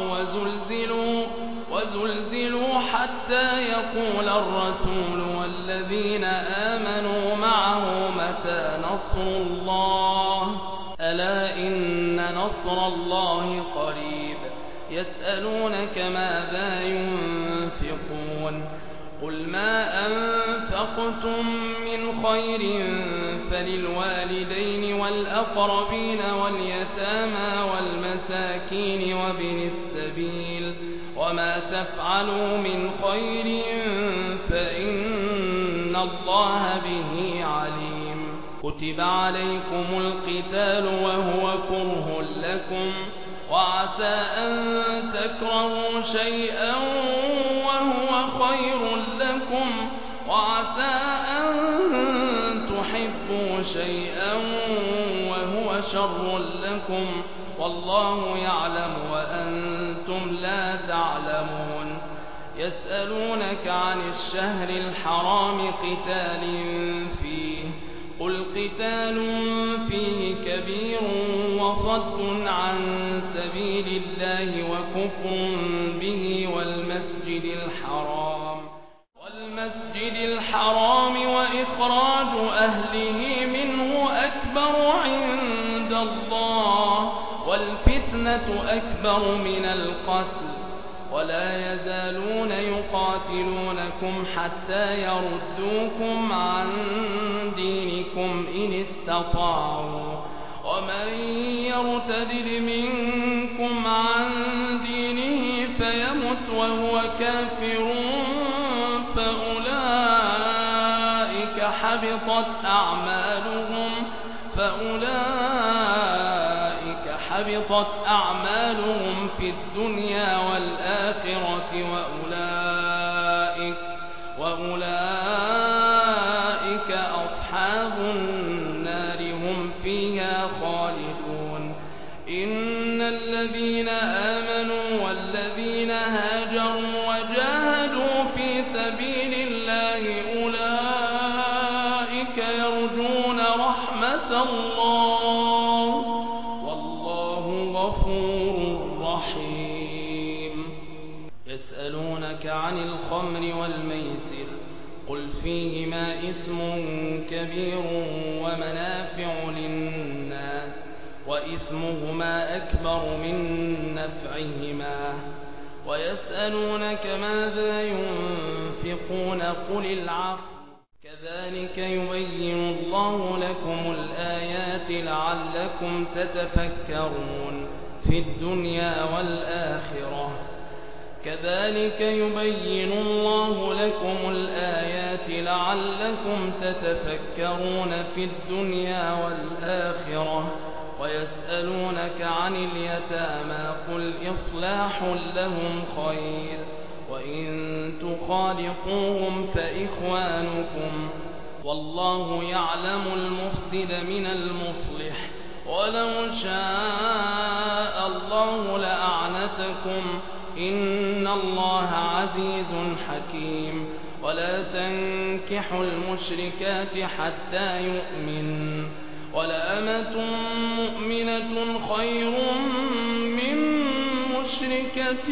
وزلزلوا حتى يقول الرسول والذين آمنوا معه متى نصر الله ألا إن نصر الله قريب يسألونك ماذا ينفقون قل ما أنفقتم من خير فللوالدين والأقربين واليتامى والمساكين وابن السبيل وما تفعلوا من خير فإن الله به عليم كتب عليكم القتال وهو كره لكم وعسى أن تكرهوا شيئا وهو خير لكم وعسى أن تحبوا شيئا وهو شر لكم والله يعلم وأنتم لا تعلمون يسألونك عن الشهر الحرام قتال فيه قل قتال فيه كبير وصد عن سبيل الله وكفر به والمسجد الحرام أكبر من القتل ولا يزالون يقاتلونكم حتى يردوكم عن دينكم إن استطاعوا ومن يرتد منكم عن دينه فيمت وهو كافر فأولئك حبطت أعمالهم في الدنيا والآخرة وأولئك أصحاب النار هم فيها خالدون إن الذين آمنوا والذين هاجروا وجاهدوا في سبيل الله أولئك يرجون رحمة الله والله غفور رحيم يسألونك عن الخمر والميسر قل فيهما إثم كبير ومنافع للناس وإثمهما أكبر من نفعهما ويسألونك ماذا ينفقون قل العفو كذلك يبين الله لكم الآيات لعلكم تتفكرون في الدنيا والآخرة كذلك يبين الله لكم الآيات لعلكم تتفكرون في الدنيا والآخرة ويسألونك عن اليتامى قل إصلاح لهم خير وإن تخالطوهم فإخوانكم والله يعلم المفسد من المصلح ولو شاء الله لأعنتكم إن الله عزيز حكيم ولا تنكحوا المشركات حتى يؤمن ولأمة مؤمنة خير من مشركة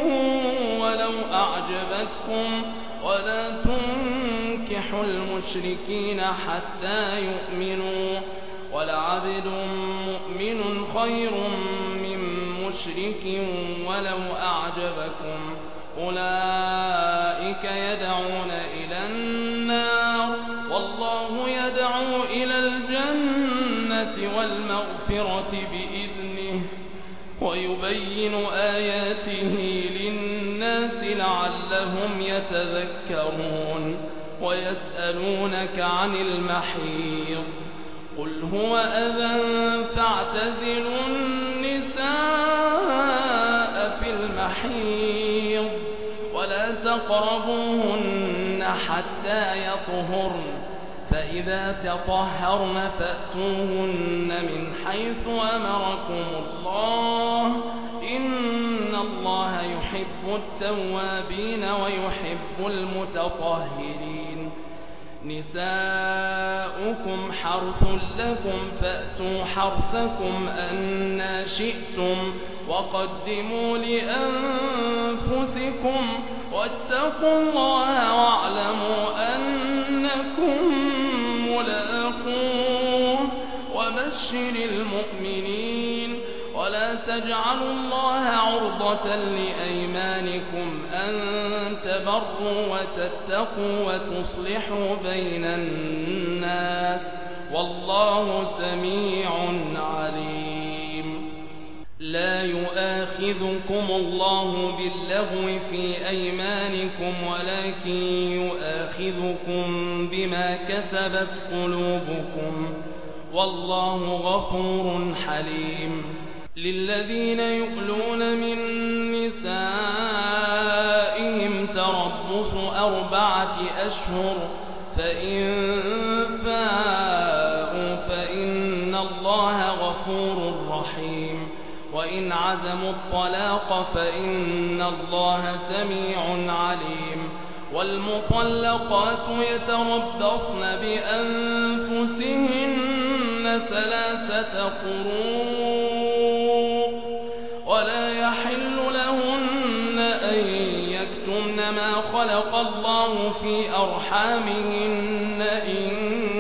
ولو أعجبتكم ولا تنكحوا المشركين حتى يؤمنوا ولعبد مؤمن خير من مشرك ولو أعجبكم أولئك يدعون إلى النار والله يدعو إلى الجنة والمغفرة بإذنه ويبين آياته للناس لعلهم يتذكرون ويسألونك عن المحيض قل هو أذى فاعتزلوا النساء في المحيض ولا تقربوهن حتى يطهرن فإذا تطهرن فأتوهن من حيث أمركم الله إن الله يحب التوابين ويحب المتطهرين نساؤكم حرث لكم فأتوا حرثكم أنى شئتم وقدموا لأنفسكم واتقوا الله واعلموا أنكم ملاقوه وبشر المؤمنين ولا تجعلوا الله عرضة لأيمانكم أن تبروا وتتقوا وتصلحوا بين الناس والله سميع عليم لا يؤاخذكم الله باللغو في أيمانكم ولكن يؤاخذكم بما كسبت قلوبكم والله غفور حليم للذين يؤلون من نسائهم تربص 4 أشهر فإن فاءوا فإن الله غفور رحيم وإن عزموا الطلاق فإن الله سميع عليم والمطلقات يتربصن بأنفسهن 3 قروء ولا يحل لهن أن يكتمن ما خلق الله في أرحامهن إن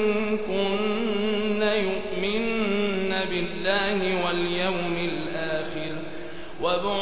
كن يؤمن بالله واليوم الآخر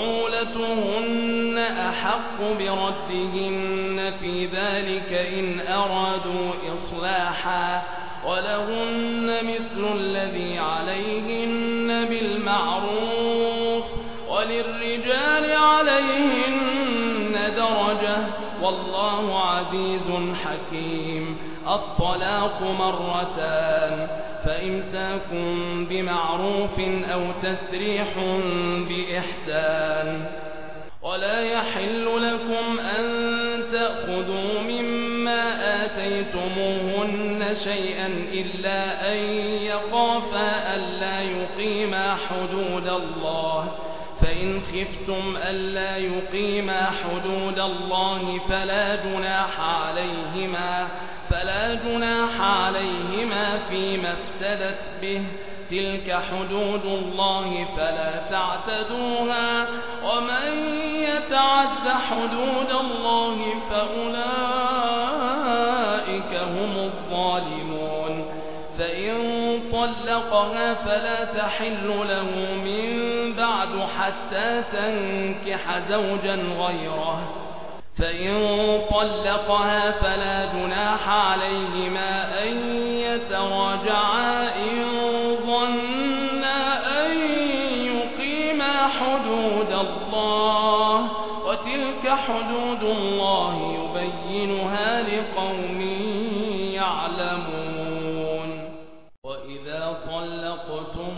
أحق بردهن في ذلك إن أرادوا إصلاحا ولهن مثل الذي عليهن بالمعروف وللرجال عليهن درجة والله عزيز حكيم. الطلاق مرتان فإمساك بمعروف أو تسريح بإحسان. ولا يحل لكم أن تأخذوا مما آتيتموهن شيئا إلا أن يخافا ألا يقيما حدود الله فإن خفتم ألا يقيما حدود الله فلا جناح عليهما فيما افتدت به تلك حدود الله فلا تعتدوها ومن يتعد حدود الله فأولئك هم الظالمون. فإن طلقها فلا تحل له من بعد حتى تنكح زوجا غيره فإن طلقها فلا جناح عليهما أن يتراجعا إن ظنا أن يقيما حدود الله وتلك حدود الله يبينها لقوم يعلمون. وإذا طلقتم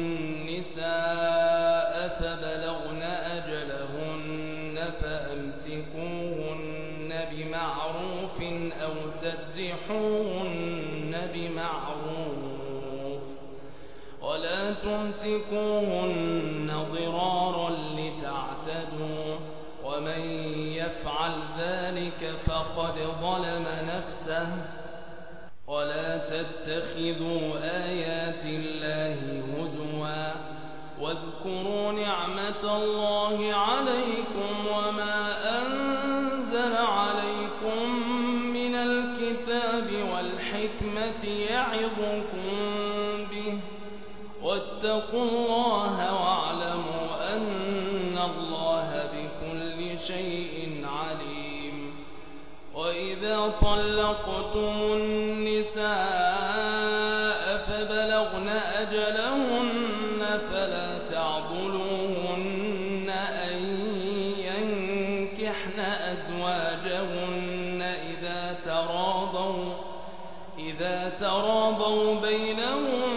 النساء فبلغن أجلهن فأمسكوهن بمعروف أو سرحوهن بمعروف ولا تمسكوهن ضرارا لتعتدوا ومن يفعل ذلك فقد ظلم نفسه. ولا تتخذوا آيات الله هزوا واذكروا نعمة الله عليكم وما أنزل عليكم من الكتاب والحكمة يعظكم به واتقوا الله واعلموا أن الله بكل شيء عليم. وإذا طلقتم النساء فبلغن أجلهن فلا تعضلوهن أن ينكحن أزواجهن إذا تراضوا بينهم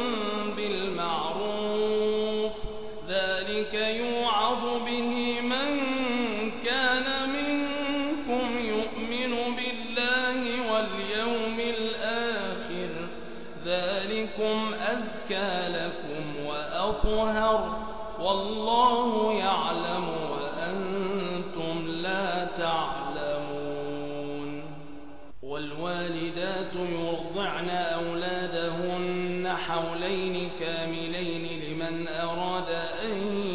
بالمعروف ذلك يوعظ به من كان منكم يؤمن بالله واليوم الآخر ذلكم أزكى لكم وأطهر والله يعلم وأنتم لا تعلمون. والوالدات يرضعن أولادهن حولين كاملين لمن أراد أن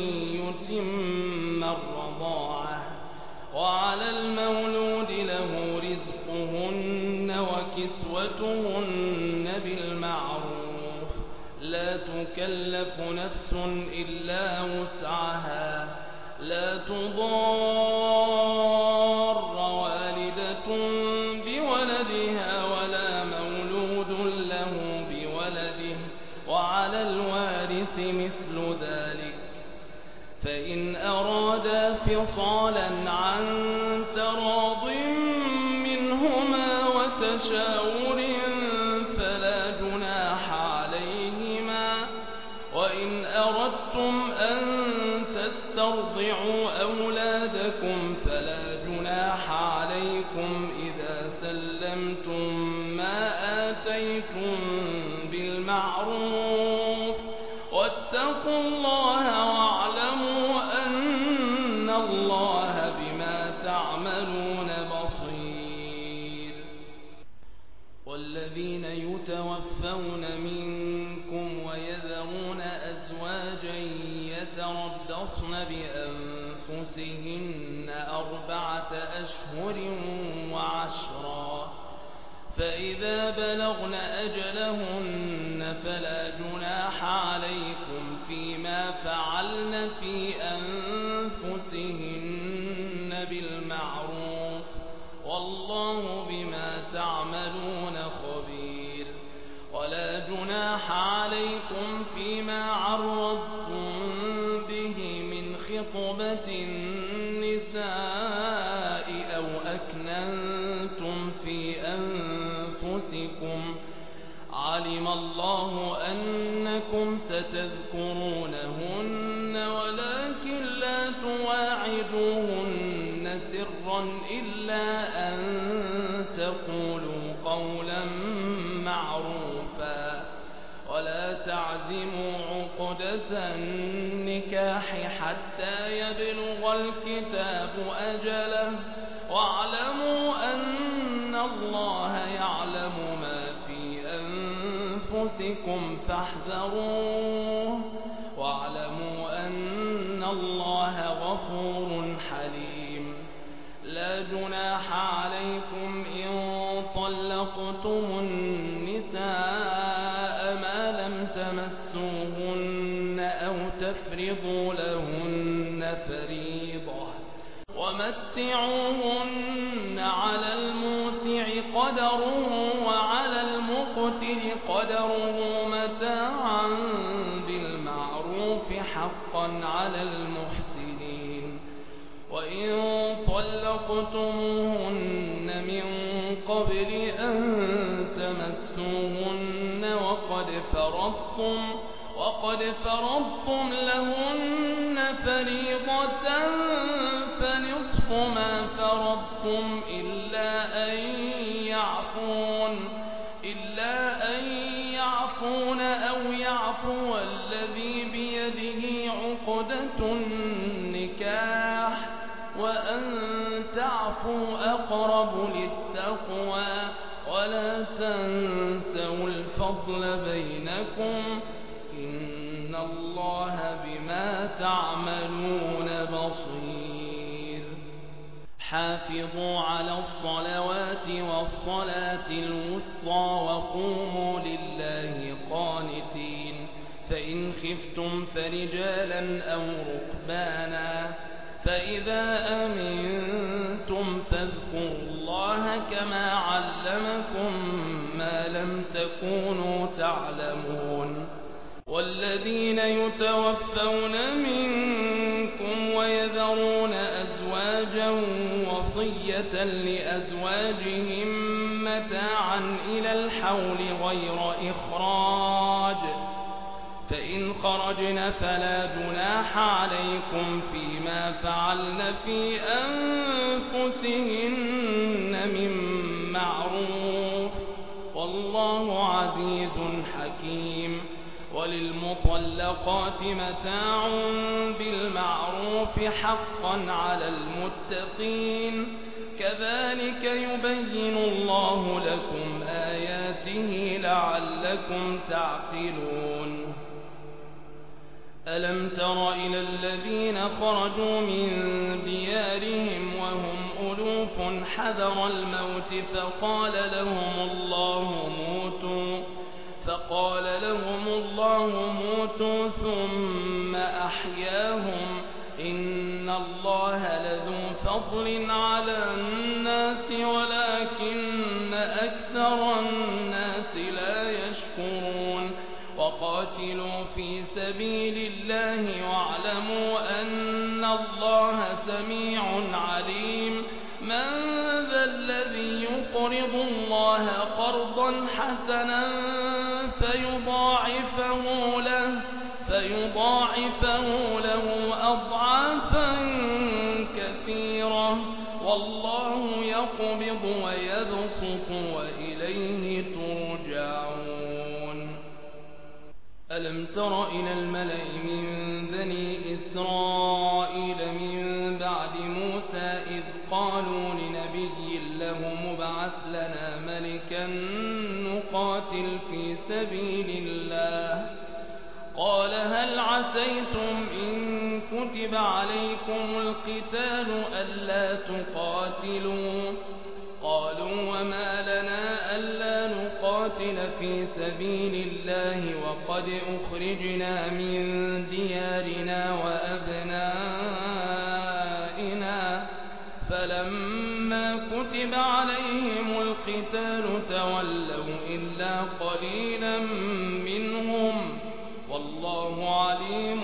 يتم الرضاعة وعلى المولود له رزقهن وكسوتهن بالمعروف لا تكلف نفس إلا وسعها لا تضار والدة بولدها ولا مولود له بولده وعلى الوارث مثل ذلك فإن أرادا فصالا عن تراض منهما وتشاور فلا جناح عليهما. وإن أردتم أن تسترضعوا أولادكم فلا جناح عليكم إذا سلمتم ما آتيتم بالمعروف واتقوا الله واعلموا أن الله بما تعملون بصير. والذين يتوفون منكم ويذرون أزواجا يتربصن بأنفسهن 4 أشهر وعشرا فإذا بلغن أجلهن فلا جناح عليكم فيما فعلن في أنفسهن بالمعروف بالمعروف والله بما تعملون خبير. ولا جناح عليكم فيما عرضتم به من خطبة النساء أو أكننتم في أنفسكم علم الله أنكم ستذكرونهن ولكن لا تواعدوهن سرا إلا أن تقولوا قولا معروفا ولا تعزموا عقدة النكاح حتى يبلغ الكتاب أجله واعلموا أن الله يعلم ما في أنفسكم فاحذروه واعلموا أن الله غفور حليم. لا جناح عليكم إن طلقتم النساء ما لم تمسوهن أو تفرضوا لهن فريضة ومتعوهن على الموسع قدره وعلى المقتر قدره متاعا بالمعروف حقا على المحسنين. وإن طلقتموهن من قبل أن تمسوهن وقد فرضتم لهن فريضة فنصف ما فرضتم إلا أن يعفون أو يعفو الذي بيده عقدة النكاح وأن تعفوا أقرب للتقوى ولا تنسوا الفضل بينكم إن الله بما تعملون بصير. حافظوا على الصلوات والصلاة الوسطى وقوموا لله قانتين. فإن خفتم فرجالا أو ركبانا فإذا أمنتم فاذكروا الله كما علمكم ما لم تكونوا تعلمون. والذين يتوفون منكم ويذرون أزواجا وصية لأزواجهم متاعا إلى الحول غير إخراج فإن خرجن فلا جناح عليكم فيما فعلن في أنفسهن من معروف والله عزيز حكيم. وللمطلقات متاع بالمعروف حقا على المتقين كذلك يبين الله لكم آياته لعلكم تعقلون. ألم تر إلى الذين خرجوا من ديارهم وهم ألوف حذر الموت فقال لهم الله موتوا ثم أحياهم إن الله لذو فضل على الناس ولكن أكثر الناس لا يشكرون. وقاتلوا في سبيل الله واعلموا أن الله سميع عليم. من ذا الذي يقرض الله قرضا حسنا فيضاعفه له أضعافا كثيرة والله يقبض ويبسط وإليه ترجعون. ألم تر إلى الملأ من بني إسرائيل من بعد موسى إذ قالوا لنبي له مبعث لنا ملكا نقاتل في سبيل الله قال هل عسيتم إن كتب عليكم القتال ألا تقاتلوا قالوا وما لنا ألا نقاتل في سبيل الله وقد أخرجنا من ديارنا وأبنائنا فلما كتب عليهم القتال تولوا إلا قليلا منهم والله عليم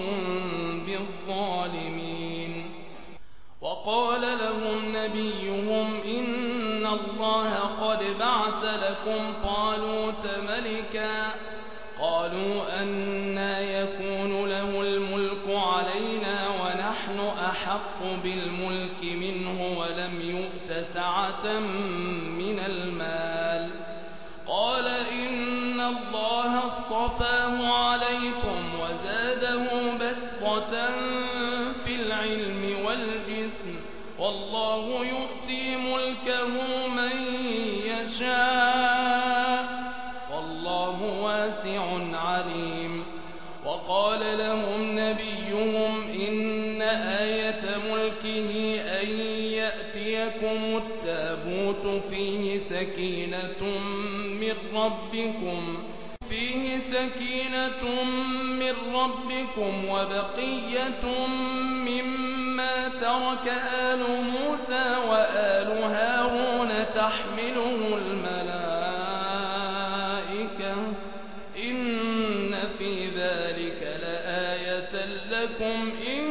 بالظالمين. وقال لهم نبيهم إن الله قد بعث لكم طالوت ملكا قالوا أنى يكون له الملك علينا ونحن أحق بالملك منه ولم يؤت سعة من المال قال إن الله اصطفاه عليكم وزاده بسطة في العلم والجسم والله يؤتي ملكه من يشاء والله واسع عليم. وقال لهم نبيهم إن آية ملكه أن يأتيكم التابوت فيه سكينة من ربكم وبقية مما ترك آل موسى وآل هارون تحمله الملائكة إن في ذلك لآية لكم إن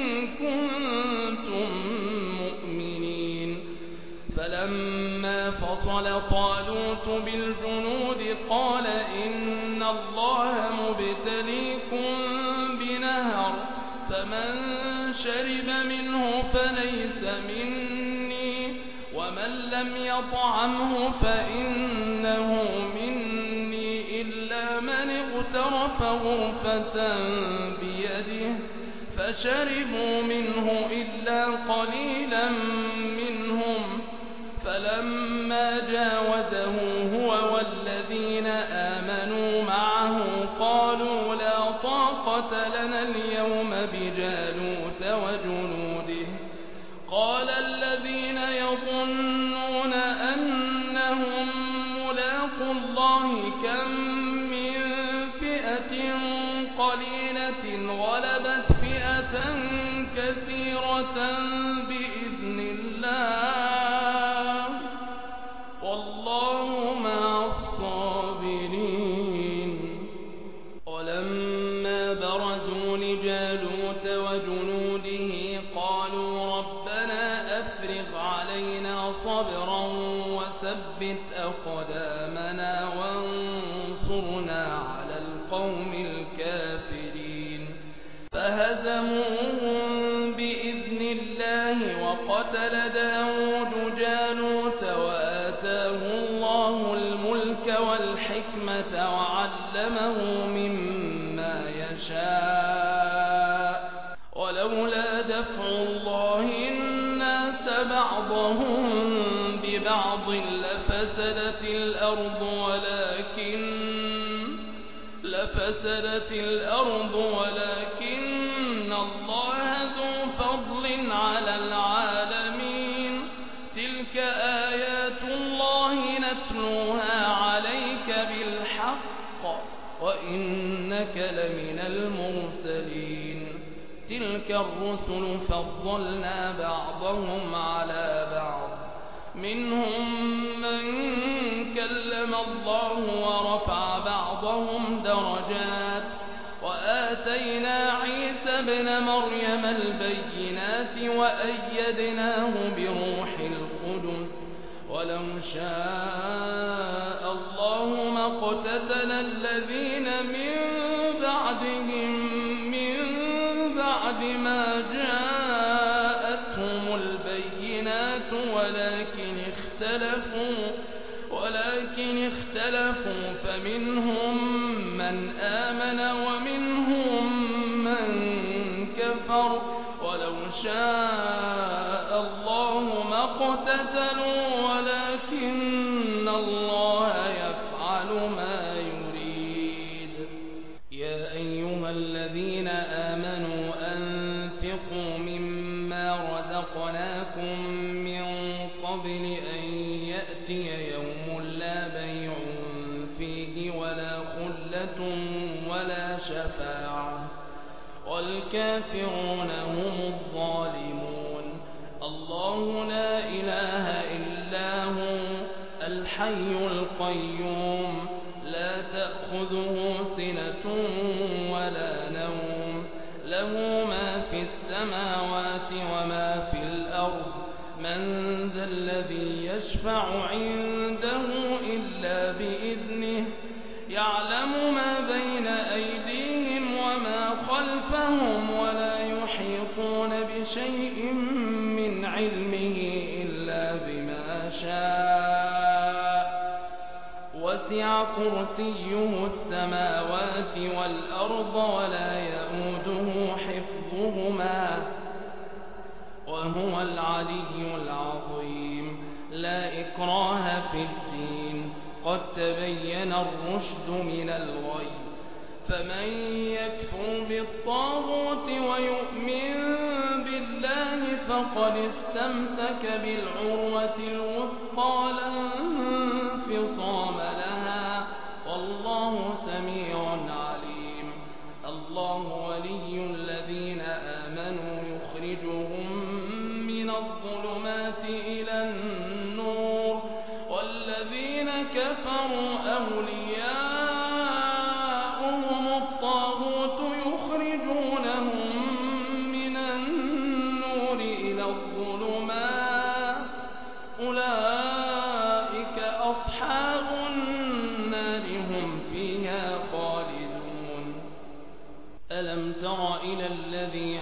كنتم مؤمنين. فلما فصل طالوت بالجنود قال إن الله مبتليكم بنهر فمن شرب منه فليس مني ومن لم يطعمه فإنه مني إلا من اغترف غرفة بيده فشربوا منه إلا قليلا منهم. فلما جاوزه هو والذين آمنوا معه قالوا لا طاقة لنا اليوم بجالوت وجنوده قال الذين يظنون أنهم ملاقو الله كم من فئة قليلة غلبت فئة كثيرة بإذن الله والله مع الصابرين. ولما برزوا لجالوت وجنوده قالوا ربنا أفرغ علينا صبرا وثبت أقدامنا وانصرنا على القوم الكافرين. فهزموهم بإذن الله وقتل داود جالوت وآتاه الله الملك والحكمة وعلمه مما يشاء ولولا دفع الله الناس بعضهم ببعض لفسدت الأرض ولكن الله ذو فضل على العالمين. تلك آيات الله نتلوها عليك بالحق وإنك لمن المرسلين. تلك الرسل فضلنا بعضهم على بعض منهم من كلم الله ورفع بعضهم درجات وآتينا عيسى ابن مريم البينات وأيدناه بروح القدس ولو شاء الله ما اقتتل الذين من بعدهم من بعد ما جاءتهم البينات ولكن اختلفوا فمنهم من آمن ومنهم من كفر ولو شاء الله ما اقتتلوا ولكن الله يفعل ما يريد. يا أيها الذين آمنوا أنفقوا مما رزقناكم من قبل أن يأتي يوم لا بيع فيه ولا خلة ولا شفاعة والكافرون هم الظالمون. الله لا الحي القيوم لا تأخذه سنة ولا نوم له ما في السماوات وما في الأرض من ذا الذي يشفع عنده إلا بإذنه يعلم ما بين أيديهم وما خلفهم ولا يحيطون بشيء من علمه إلا بما شاء وسع كرسيه السماوات والأرض ولا يئوده حفظهما وهو العلي العظيم لا إكراه في الدين قد تبين الرشد من الغي فمن يكفر بالطاغوت ويؤمن بالله فقد استمسك بالعروة الوثقى لا انفصام لها والله سميع عليم الله ولي الذين آمنوا يخرجهم من الظلمات إلى النور والذين كفروا أولياؤهم الطاغوت يخرجونهم من النور إلى الظلمات أولئك أصحاب النار هم فيها خالدون ألم تر إلى الذي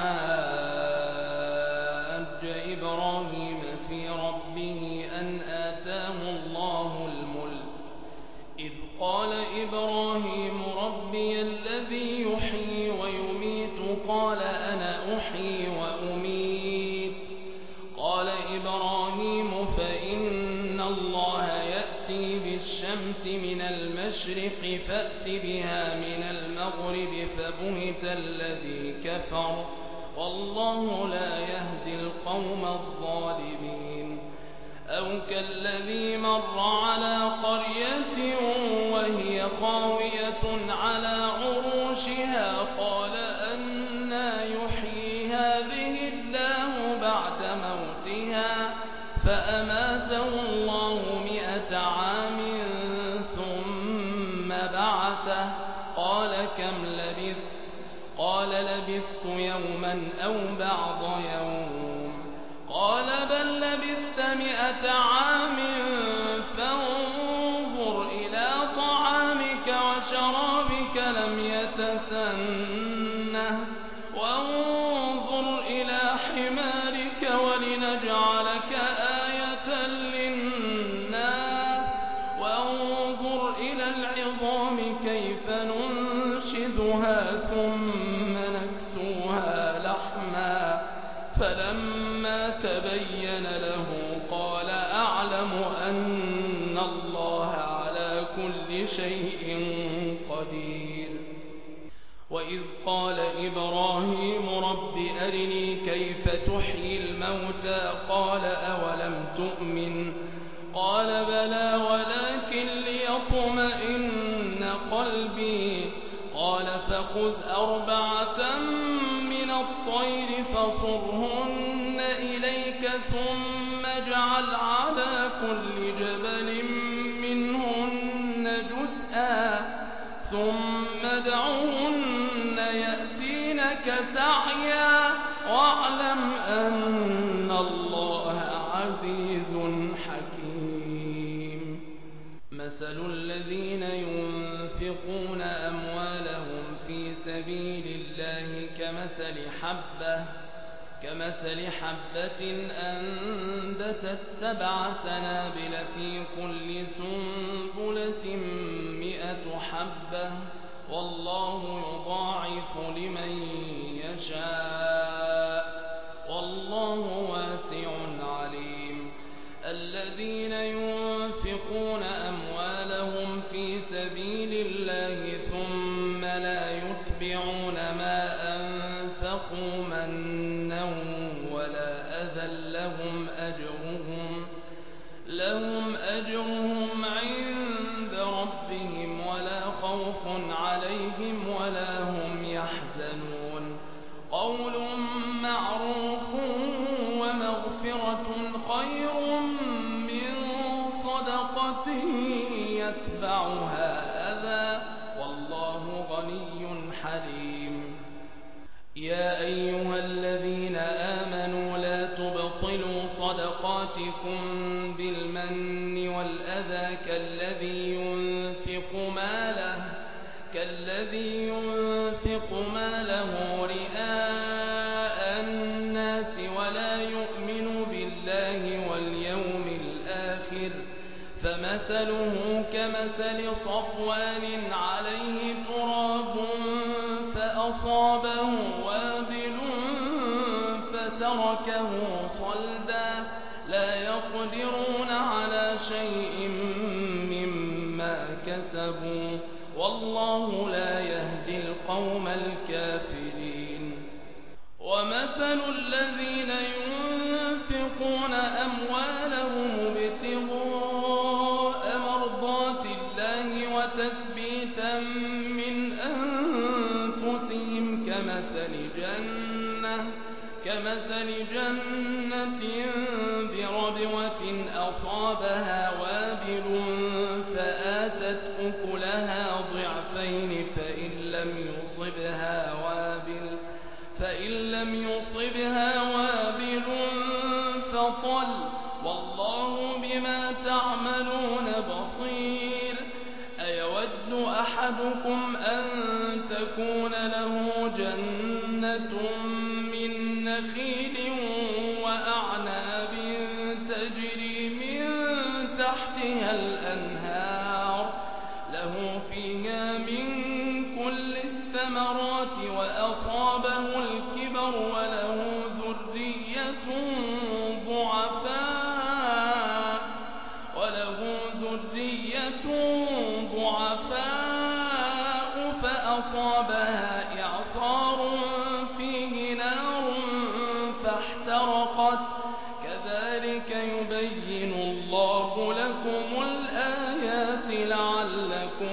حاج إبراهيم في ربه أن آتاه الله الملك إذ قال إبراهيم ربي الذي يحيي ويميت قال أنا أحيي وأميت قال إبراهيم فإن الله يأتي بالشمس من المشرق فأت بها من المغرب فبهت الذي كفر والله لا يهدي القوم الظالمين أو كالذي مر على قرية وهي خاوية على عروشها قال أنى يحيي هذه الله بعد موتها فأماته الله 100 عام ثم بعثه قال كم لبثت قال لبثت يوما أو بعض يوم قال بل لبثت 100 عام فانظر إلى طعامك وشرابك لم يتسنه وانظر إلى حمارك ولنجعلك آية للناس وانظر إلى العظام كيف ننشزها ثم نكسوها لحما فلما تبين له قال أعلم أن الله على كل شيء قدير وإذ قال إبراهيم رب أرني كيف تحيي الموتى قال أولم تؤمن قال بلى ولكن ليطمئن قلبي قال فخذ 4 من الطير فصرهن إليك ثم اجعل على كل جبل منهن جزءا ثم ادعهن يأتينك سعيا واعلم أن الله عزيز حكيم مثل الذين ينفقون أموالهم في سبيل الله كمثل حبة أنبتت 7 سنابل في كل سنبلة 100 حبة والله يضاعف لمن يشاء والله واسع عليم الذين ينفقون أموالهم في سبيل الله ثم لا يتبعون ما أنفقوا منا ولا أذى لهم أجرهم عند ربهم ولا خوف عليهم ولا هم يحزنون قول معروف ومغفرة خير من صدقة صدقات يتبعها أذى والله غني حليم. يا أيها الذين آمنوا لا تبطلوا صدقاتكم بالمن والأذى كالذي ينفق ماله رئاء الناس ولا يؤمن بالله واليوم الآخر فمثله كمثل صفوان عليه تراب فأصابه وابل فتركه صلدا لا يقدرون على شيء مما كسبوا والله لا يهدي القوم الكافرين. ومثل الذين ينفقون أموالهم ابتغاء مرضات الله وتثبيتا من أنفسهم كمثل جنة بربوة أصابها وابل فآتت أكلها ضعفين فإن لم يصبها وابل فطل والله بما تعملون بصير. أيود أحدكم أن تكون له جنة من نخيل وأعناب تجري من تحتها الأنهار له فيها من كل الثمرات وأصابه الكبر وله ذرية ضعفاء فأصابها إعصار فيه نار فاحترقت كذلك يبين الله لكم الآيات لعلكم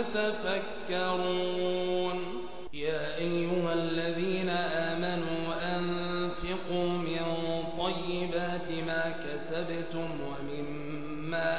تتفكرون. يا أيها الذين آمنوا أنفقوا من طيبات ما كسبتم ومما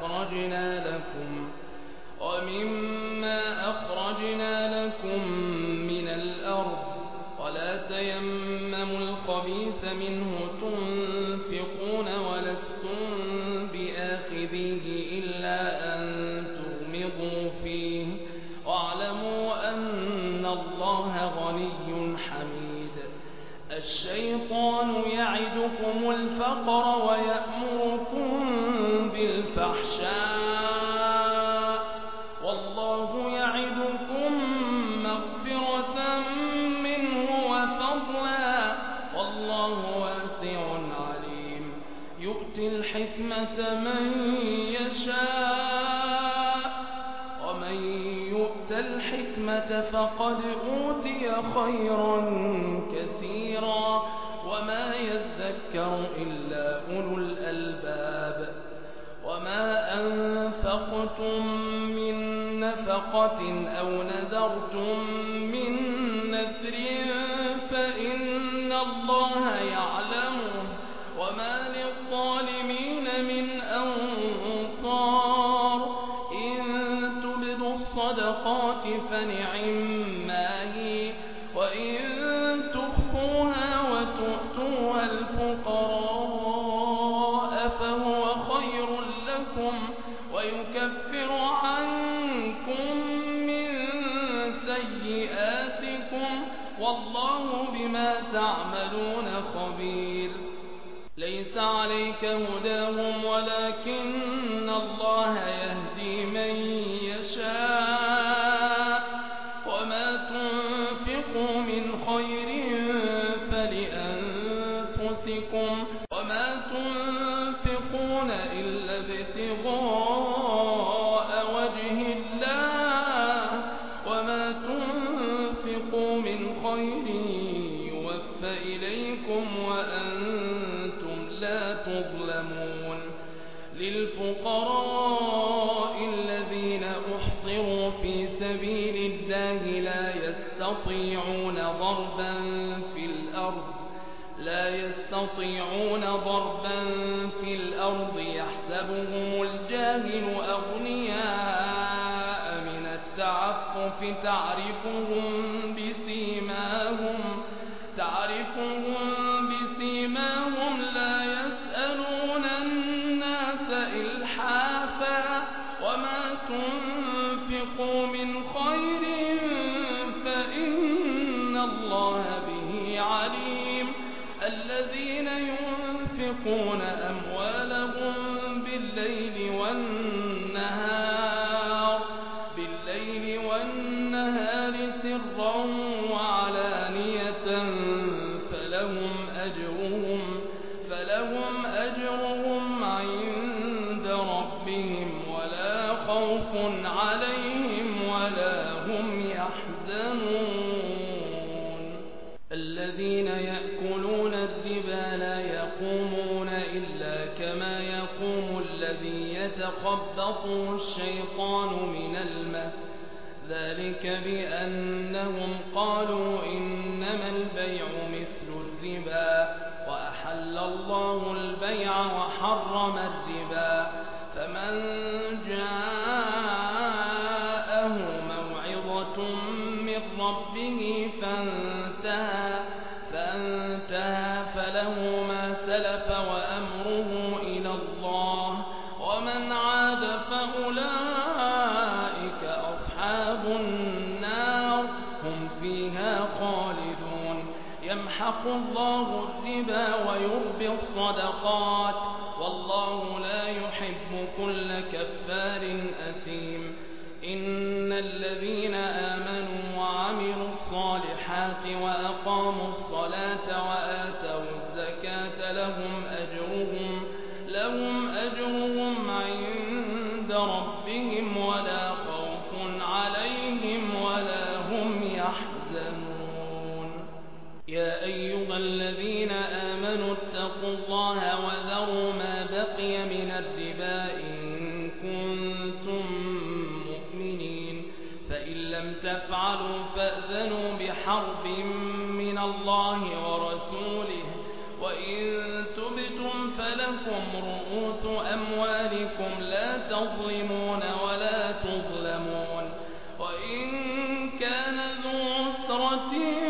أخرجنا لكم من الأرض ولا تيمموا الخبيث منه تنفقون ولستم بآخذيه إلا أن تغمضوا فيه واعلموا أن الله غني حميد. الشيطان يعدكم الفقر ويأمركم بالفحشاء والله يعدكم مغفرة منه وفضلا والله واسع عليم. يؤتي الحكمة من يشاء ومن يؤت الحكمة فقد أوتي خيرا كثيرا وما يذكر إلا أولو الألباب. وما أنفقتم من نفقة أو نذرتم من نذر فإن الله يعلمه وما للظالمين من أنصار. إن تبدوا الصدقات فنعما هي وإن تخفوها وتؤتوها الفقراء فهو خير لكم ويكفر عنكم من سيئاتكم والله بما تعملون خبير. ليس عليك هداهم ولكن الله يهدي من يشاء وما تنفقوا من خير فلأنفسكم وما تنفقون إلا ابتغاء وجه الله وما تنفقوا من خير يوفى إليكم وأنتم لا تظلمون. للفقراء الذين أحصروا في سبيل الله لا يستطيعون ضربا في الأرض يحسبهم الجاهل الجاهل أغنياء من التعفف تعرفهم لا يسألون الناس إلحافا وما تنفقوا من خير فإن الله به عليم الذين ينفقون أموالهم بالليل والنهار سرا وعلانية فلهم أجرهم عند ربهم ولا خوف عليهم ولا هم يحزنون الذين يأكلون الربا لا يقومون إلا كما يقوم الذي يتخبطه الشيطان من المس ذلك بأنهم قالوا إنما البيع مثل الربا وأحل الله البيع وحرم الربا فمن جاءه موعظة من ربه فانتهى فله ما سلف وأمره إلى الله ومن عاد فأولئك أصحاب النار هم فيها خالدون يمحق الله الربا ويربي الصدقات والله لا يحب كل كفار أثيم إن الذين آمنوا وعملوا الصالحات وأقاموا الصلاة وآتوا الزكاة لهم أجرهم عند ربهم ولا خوف عليهم ولا هم يحزنون يا أيها الذين آمنوا اتقوا الله وذروا ما بقي من الربا إن كنتم مؤمنين فإن لم تفعلوا فأذنوا بحرب من الله ورسوله وإن تبتم فلكم رؤوس أموالكم لا تظلمون ولا تظلمون وإن كان ذو عسرة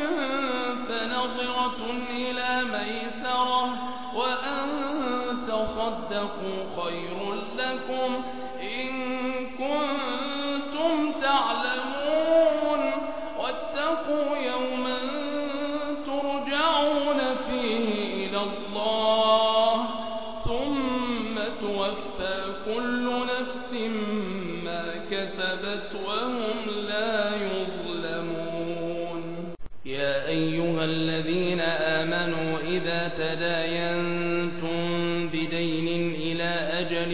فنظرة إلى ميسرة وأن تصدقوا خير لكم إن كنتم تعلمون واتقوا يوما ترجعون فيه إلى الله ثم توفى كل نفس ما كسبت وهم لا يظلمون يا أيها الذين آمنوا إذا تداينتم بدين إلى أجل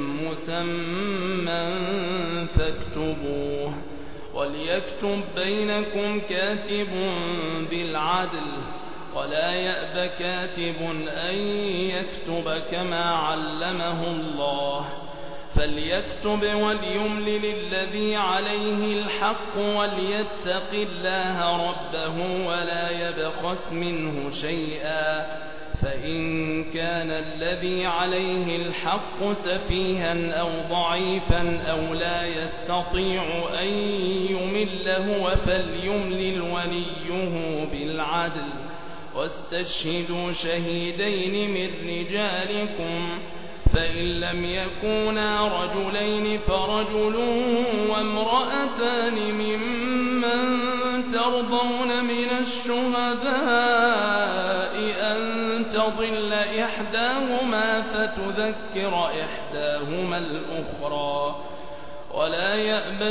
مسمى فاكتبوه وليكتب بينكم كاتب بالعدل ولا يأب كاتب أن يكتب كما علمه الله فليكتب وليملل الذي عليه الحق وليتق الله ربه ولا يبخس منه شيئا فإن كان الذي عليه الحق سفيها أو ضعيفا أو لا يستطيع أن يمل هو فليملل وليه بالعدل واستشهدوا شهيدين من رجالكم فإن لم يكونا رجلين فرجل وامرأتان ممن ترضون من الشهداء أن تضل إحداهما فتذكر إحداهما الأخرى ولا يأبى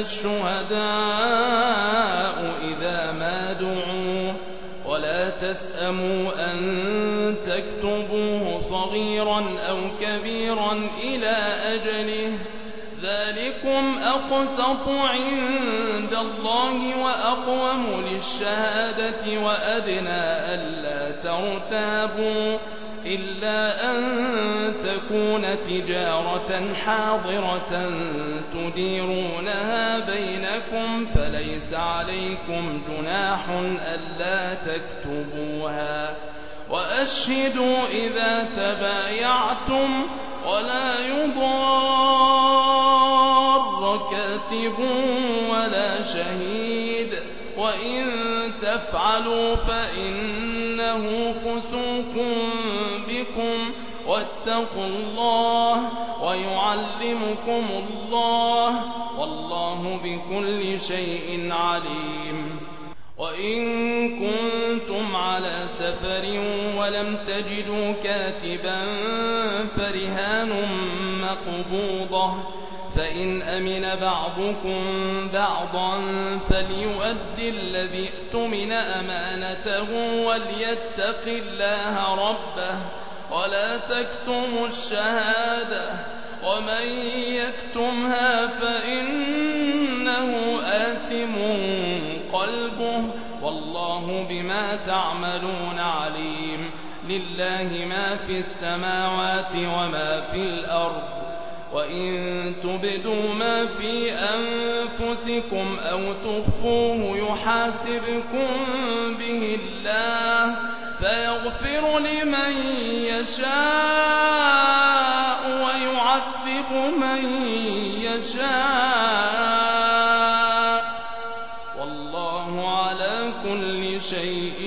الشهداء إذا ما دعوا ولا تسأموا أن تكتبوه صغيرا أو كبيرا إلى أجله ذلكم أقسط عند الله وأقوم للشهادة وأدنى ألا ترتابوا إلا أن تكون تجارة حاضرة تديرونها بينكم فليس عليكم جناح ألا تكتبوها وأشهدوا إذا تبايعتم ولا يضار كاتب ولا شهيد وإن تفعلوا فإنه فسوق بكم واتقوا الله ويعلمكم الله والله بكل شيء عليم. وإن كنتم على سفر ولم تجدوا كاتبا فرهان مقبوضة فإن أمن بعضكم بعضا فليؤدي الذي اؤتمن أمانته وليتق الله ربه ولا تكتموا الشهادة ومن يكتمها فإنه آثم قلبه والله بما تعملون عليم. لله ما في السماوات وما في الأرض وإن تبدوا ما في أنفسكم أو تخفوه يحاسبكم به الله فيغفر لمن يشاء ويعذب من يشاء والله على كل شيء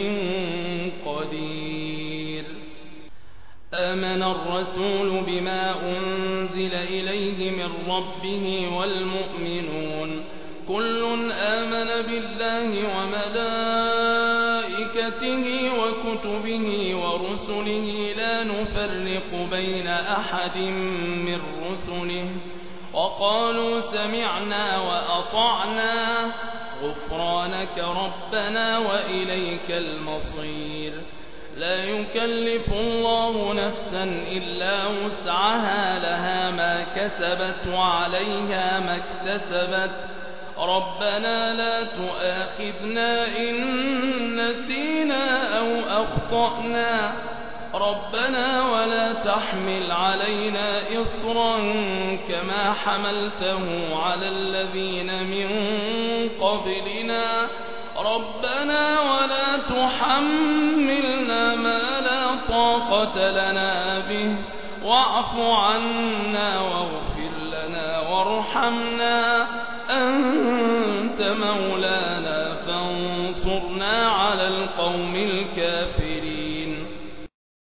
قدير. آمن الرسول بما أنزل إليه من ربه والمؤمنون كل آمن بالله وملائكته وكتبه ورسله لا نفرق بين أحد من رسله وقالوا سمعنا وأطعنا غفرانك ربنا وإليك المصير. لا يكلف الله نفسا إلا وسعها لها ما كسبت وعليها ما اكتسبت ربنا لا تؤاخذنا إن نسينا أو أخطأنا ربنا ولا تحمل علينا إصرا كما حملته على الذين من قبلنا ربنا ولا تحملنا ما لا طاقة لنا به واعف عنا واغفر لنا وارحمنا أنت مولانا